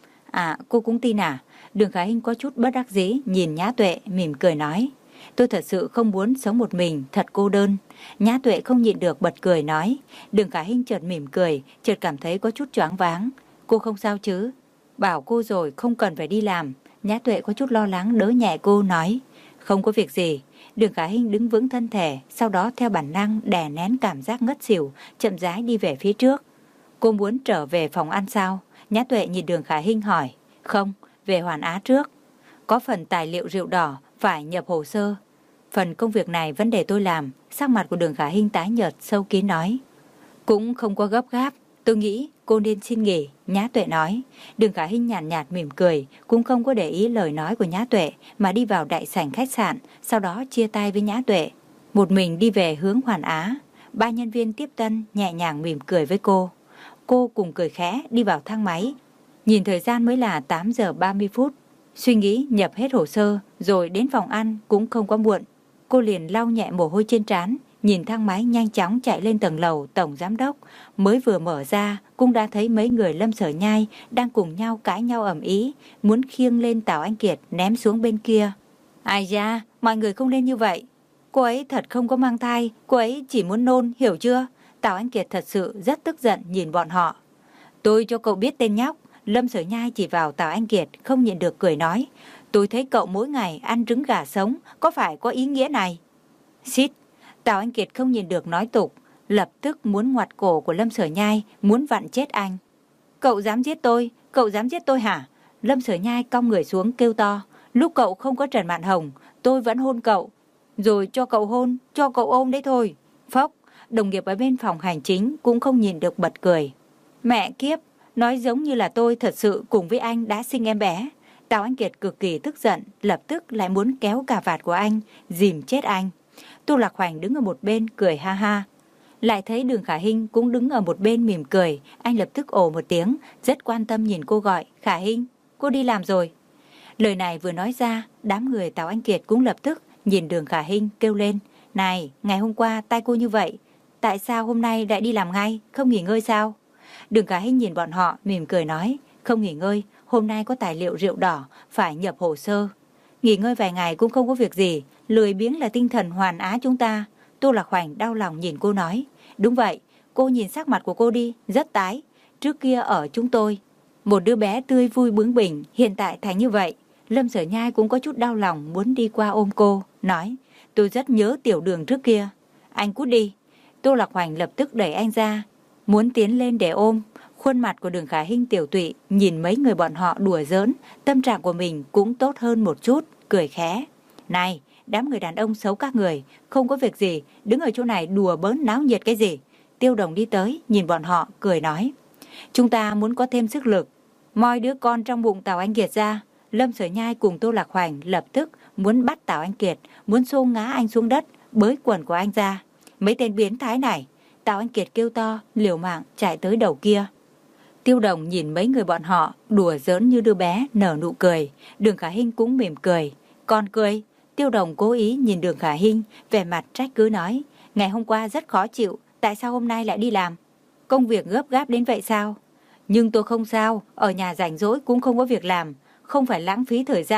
À, cô cũng tin à? Đường Khả Hinh có chút bất đắc dĩ nhìn Nhã Tuệ mỉm cười nói, tôi thật sự không muốn sống một mình, thật cô đơn. Nhã Tuệ không nhịn được bật cười nói. Đường Khả Hinh chợt mỉm cười, chợt cảm thấy có chút choáng váng. Cô không sao chứ? Bảo cô rồi không cần phải đi làm. Nhã Tuệ có chút lo lắng đỡ nhẹ cô nói, không có việc gì. Đường Khả Hinh đứng vững thân thể, sau đó theo bản năng đè nén cảm giác ngất xỉu, chậm rãi đi về phía trước. Cô muốn trở về phòng ăn sao? Nhã Tuệ nhìn Đường Khả Hinh hỏi. Không, về Hoàn Á trước. Có phần tài liệu rượu đỏ phải nhập hồ sơ. Phần công việc này vẫn để tôi làm. Sắc mặt của Đường Khả Hinh tái nhợt sâu kín nói. Cũng không có gấp gáp, tôi nghĩ cô nên xin nghỉ. Nhã Tuệ nói. Đường Khả Hinh nhàn nhạt, nhạt mỉm cười, cũng không có để ý lời nói của Nhã Tuệ mà đi vào đại sảnh khách sạn, sau đó chia tay với Nhã Tuệ, một mình đi về hướng Hoàn Á. Ba nhân viên tiếp tân nhẹ nhàng mỉm cười với cô. Cô cùng cười khẽ đi vào thang máy. Nhìn thời gian mới là tám giờ ba mươi phút, suy nghĩ nhập hết hồ sơ rồi đến phòng ăn cũng không quá muộn. Cô liền lau nhẹ mồ hôi trên trán, nhìn thang máy nhanh chóng chạy lên tầng lầu tổng giám đốc. Mới vừa mở ra cũng đã thấy mấy người Lâm Sở Nhai đang cùng nhau cãi nhau ầm ĩ, muốn khiêng lên Tào Anh Kiệt ném xuống bên kia. Ai da, mọi người không nên như vậy. Cô ấy thật không có mang thai, cô ấy chỉ muốn nôn, hiểu chưa? Tào Anh Kiệt thật sự rất tức giận nhìn bọn họ. Tôi cho cậu biết tên nhóc. Lâm Sở Nhai chỉ vào Tào Anh Kiệt không nhịn được cười nói. Tôi thấy cậu mỗi ngày ăn trứng gà sống, có phải có ý nghĩa này? Xít. Tào Anh Kiệt không nhìn được nói tục, lập tức muốn ngoặt cổ của Lâm Sở Nhai, muốn vặn chết anh. Cậu dám giết tôi, cậu dám giết tôi hả? Lâm Sở Nhai cong người xuống kêu to. Lúc cậu không có Trần Mạn Hồng, tôi vẫn hôn cậu. Rồi cho cậu hôn, cho cậu ôm đấy thôi. Phốc, đồng nghiệp ở bên phòng hành chính cũng không nhìn được bật cười. Mẹ kiếp, nói giống như là tôi thật sự cùng với anh đã sinh em bé. Tào Anh Kiệt cực kỳ tức giận, lập tức lại muốn kéo cà vạt của anh, dìm chết anh. Tô Lạc Hoành đứng ở một bên cười ha ha. Lại thấy Đường Khả Hinh cũng đứng ở một bên mỉm cười, anh lập tức ồ một tiếng, rất quan tâm nhìn cô gọi, Khả Hinh, cô đi làm rồi. Lời này vừa nói ra, đám người Tào Anh Kiệt cũng lập tức nhìn Đường Khả Hinh kêu lên, này, ngày hôm qua tay cô như vậy, tại sao hôm nay lại đi làm ngay, không nghỉ ngơi sao? Đường Khả Hinh nhìn bọn họ mỉm cười nói, không nghỉ ngơi, hôm nay có tài liệu rượu đỏ, phải nhập hồ sơ. Nghỉ ngơi vài ngày cũng không có việc gì, lười biếng là tinh thần Hoàn Á chúng ta. Tô Lạc Hoành đau lòng nhìn cô nói, đúng vậy, cô nhìn sắc mặt của cô đi, rất tái. Trước kia ở chúng tôi, một đứa bé tươi vui bướng bỉnh, hiện tại thành như vậy. Lâm Sở Nhai cũng có chút đau lòng muốn đi qua ôm cô, nói, tôi rất nhớ Tiểu Đường trước kia. Anh cút đi. Tô Lạc Hoành lập tức đẩy anh ra, muốn tiến lên để ôm. Khuôn mặt của Đường Khả Hinh tiểu tụy, nhìn mấy người bọn họ đùa giỡn, tâm trạng của mình cũng tốt hơn một chút, cười khẽ. Này, đám người đàn ông xấu các người, không có việc gì, đứng ở chỗ này đùa bỡn náo nhiệt cái gì? Tiêu Đồng đi tới, nhìn bọn họ, cười nói. Chúng ta muốn có thêm sức lực, moi đứa con trong bụng Tào Anh Kiệt ra. Lâm Sở Nhai cùng Tô Lạc Hoành lập tức muốn bắt Tào Anh Kiệt, muốn xô ngã anh xuống đất, bới quần của anh ra. Mấy tên biến thái này. Tào Anh Kiệt kêu to, liều mạng chạy tới đầu kia. Tiêu Đồng nhìn mấy người bọn họ đùa giỡn như đứa bé, nở nụ cười. Đường Khả Hinh cũng mỉm cười. Còn cười. Tiêu Đồng cố ý nhìn Đường Khả Hinh, vẻ mặt trách cứ nói, ngày hôm qua rất khó chịu, tại sao hôm nay lại đi làm? Công việc gấp gáp đến vậy sao? Nhưng tôi không sao, ở nhà rảnh rỗi cũng không có việc làm, không phải lãng phí thời gian.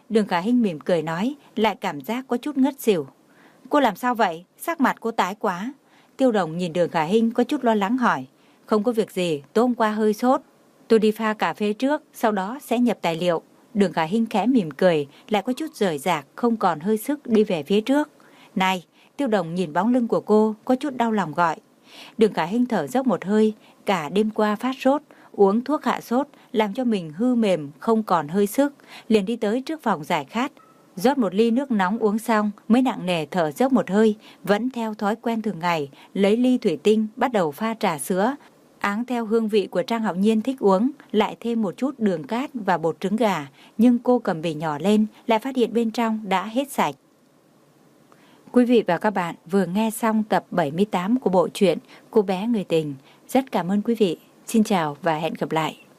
Đường Khả Hinh mỉm cười nói, lại cảm giác có chút ngất xỉu. Cô làm sao vậy? Sắc mặt cô tái quá. Tiêu Đồng nhìn Đường Khả Hinh có chút lo lắng hỏi. Không có việc gì, tối hôm qua hơi sốt. Tôi đi pha cà phê trước, sau đó sẽ nhập tài liệu. Đường Khả Hinh khẽ mỉm cười, lại có chút rời rạc, không còn hơi sức đi về phía trước. Này, Tiêu Đồng nhìn bóng lưng của cô, có chút đau lòng gọi. Đường Khả Hinh thở dốc một hơi, cả đêm qua phát sốt, uống thuốc hạ sốt, làm cho mình hư mềm, không còn hơi sức, liền đi tới trước phòng giải khát. Rót một ly nước nóng uống xong, mới nặng nề thở dốc một hơi, vẫn theo thói quen thường ngày, lấy ly thủy tinh, bắt đầu pha trà sữa. Áng theo hương vị của Trang Hạo Nhiên thích uống, lại thêm một chút đường cát và bột trứng gà, nhưng cô cầm bì nhỏ lên, lại phát hiện bên trong đã hết sạch. Quý vị và các bạn vừa nghe xong tập bảy mươi tám của bộ truyện Cô bé người tình. Rất cảm ơn quý vị. Xin chào và hẹn gặp lại.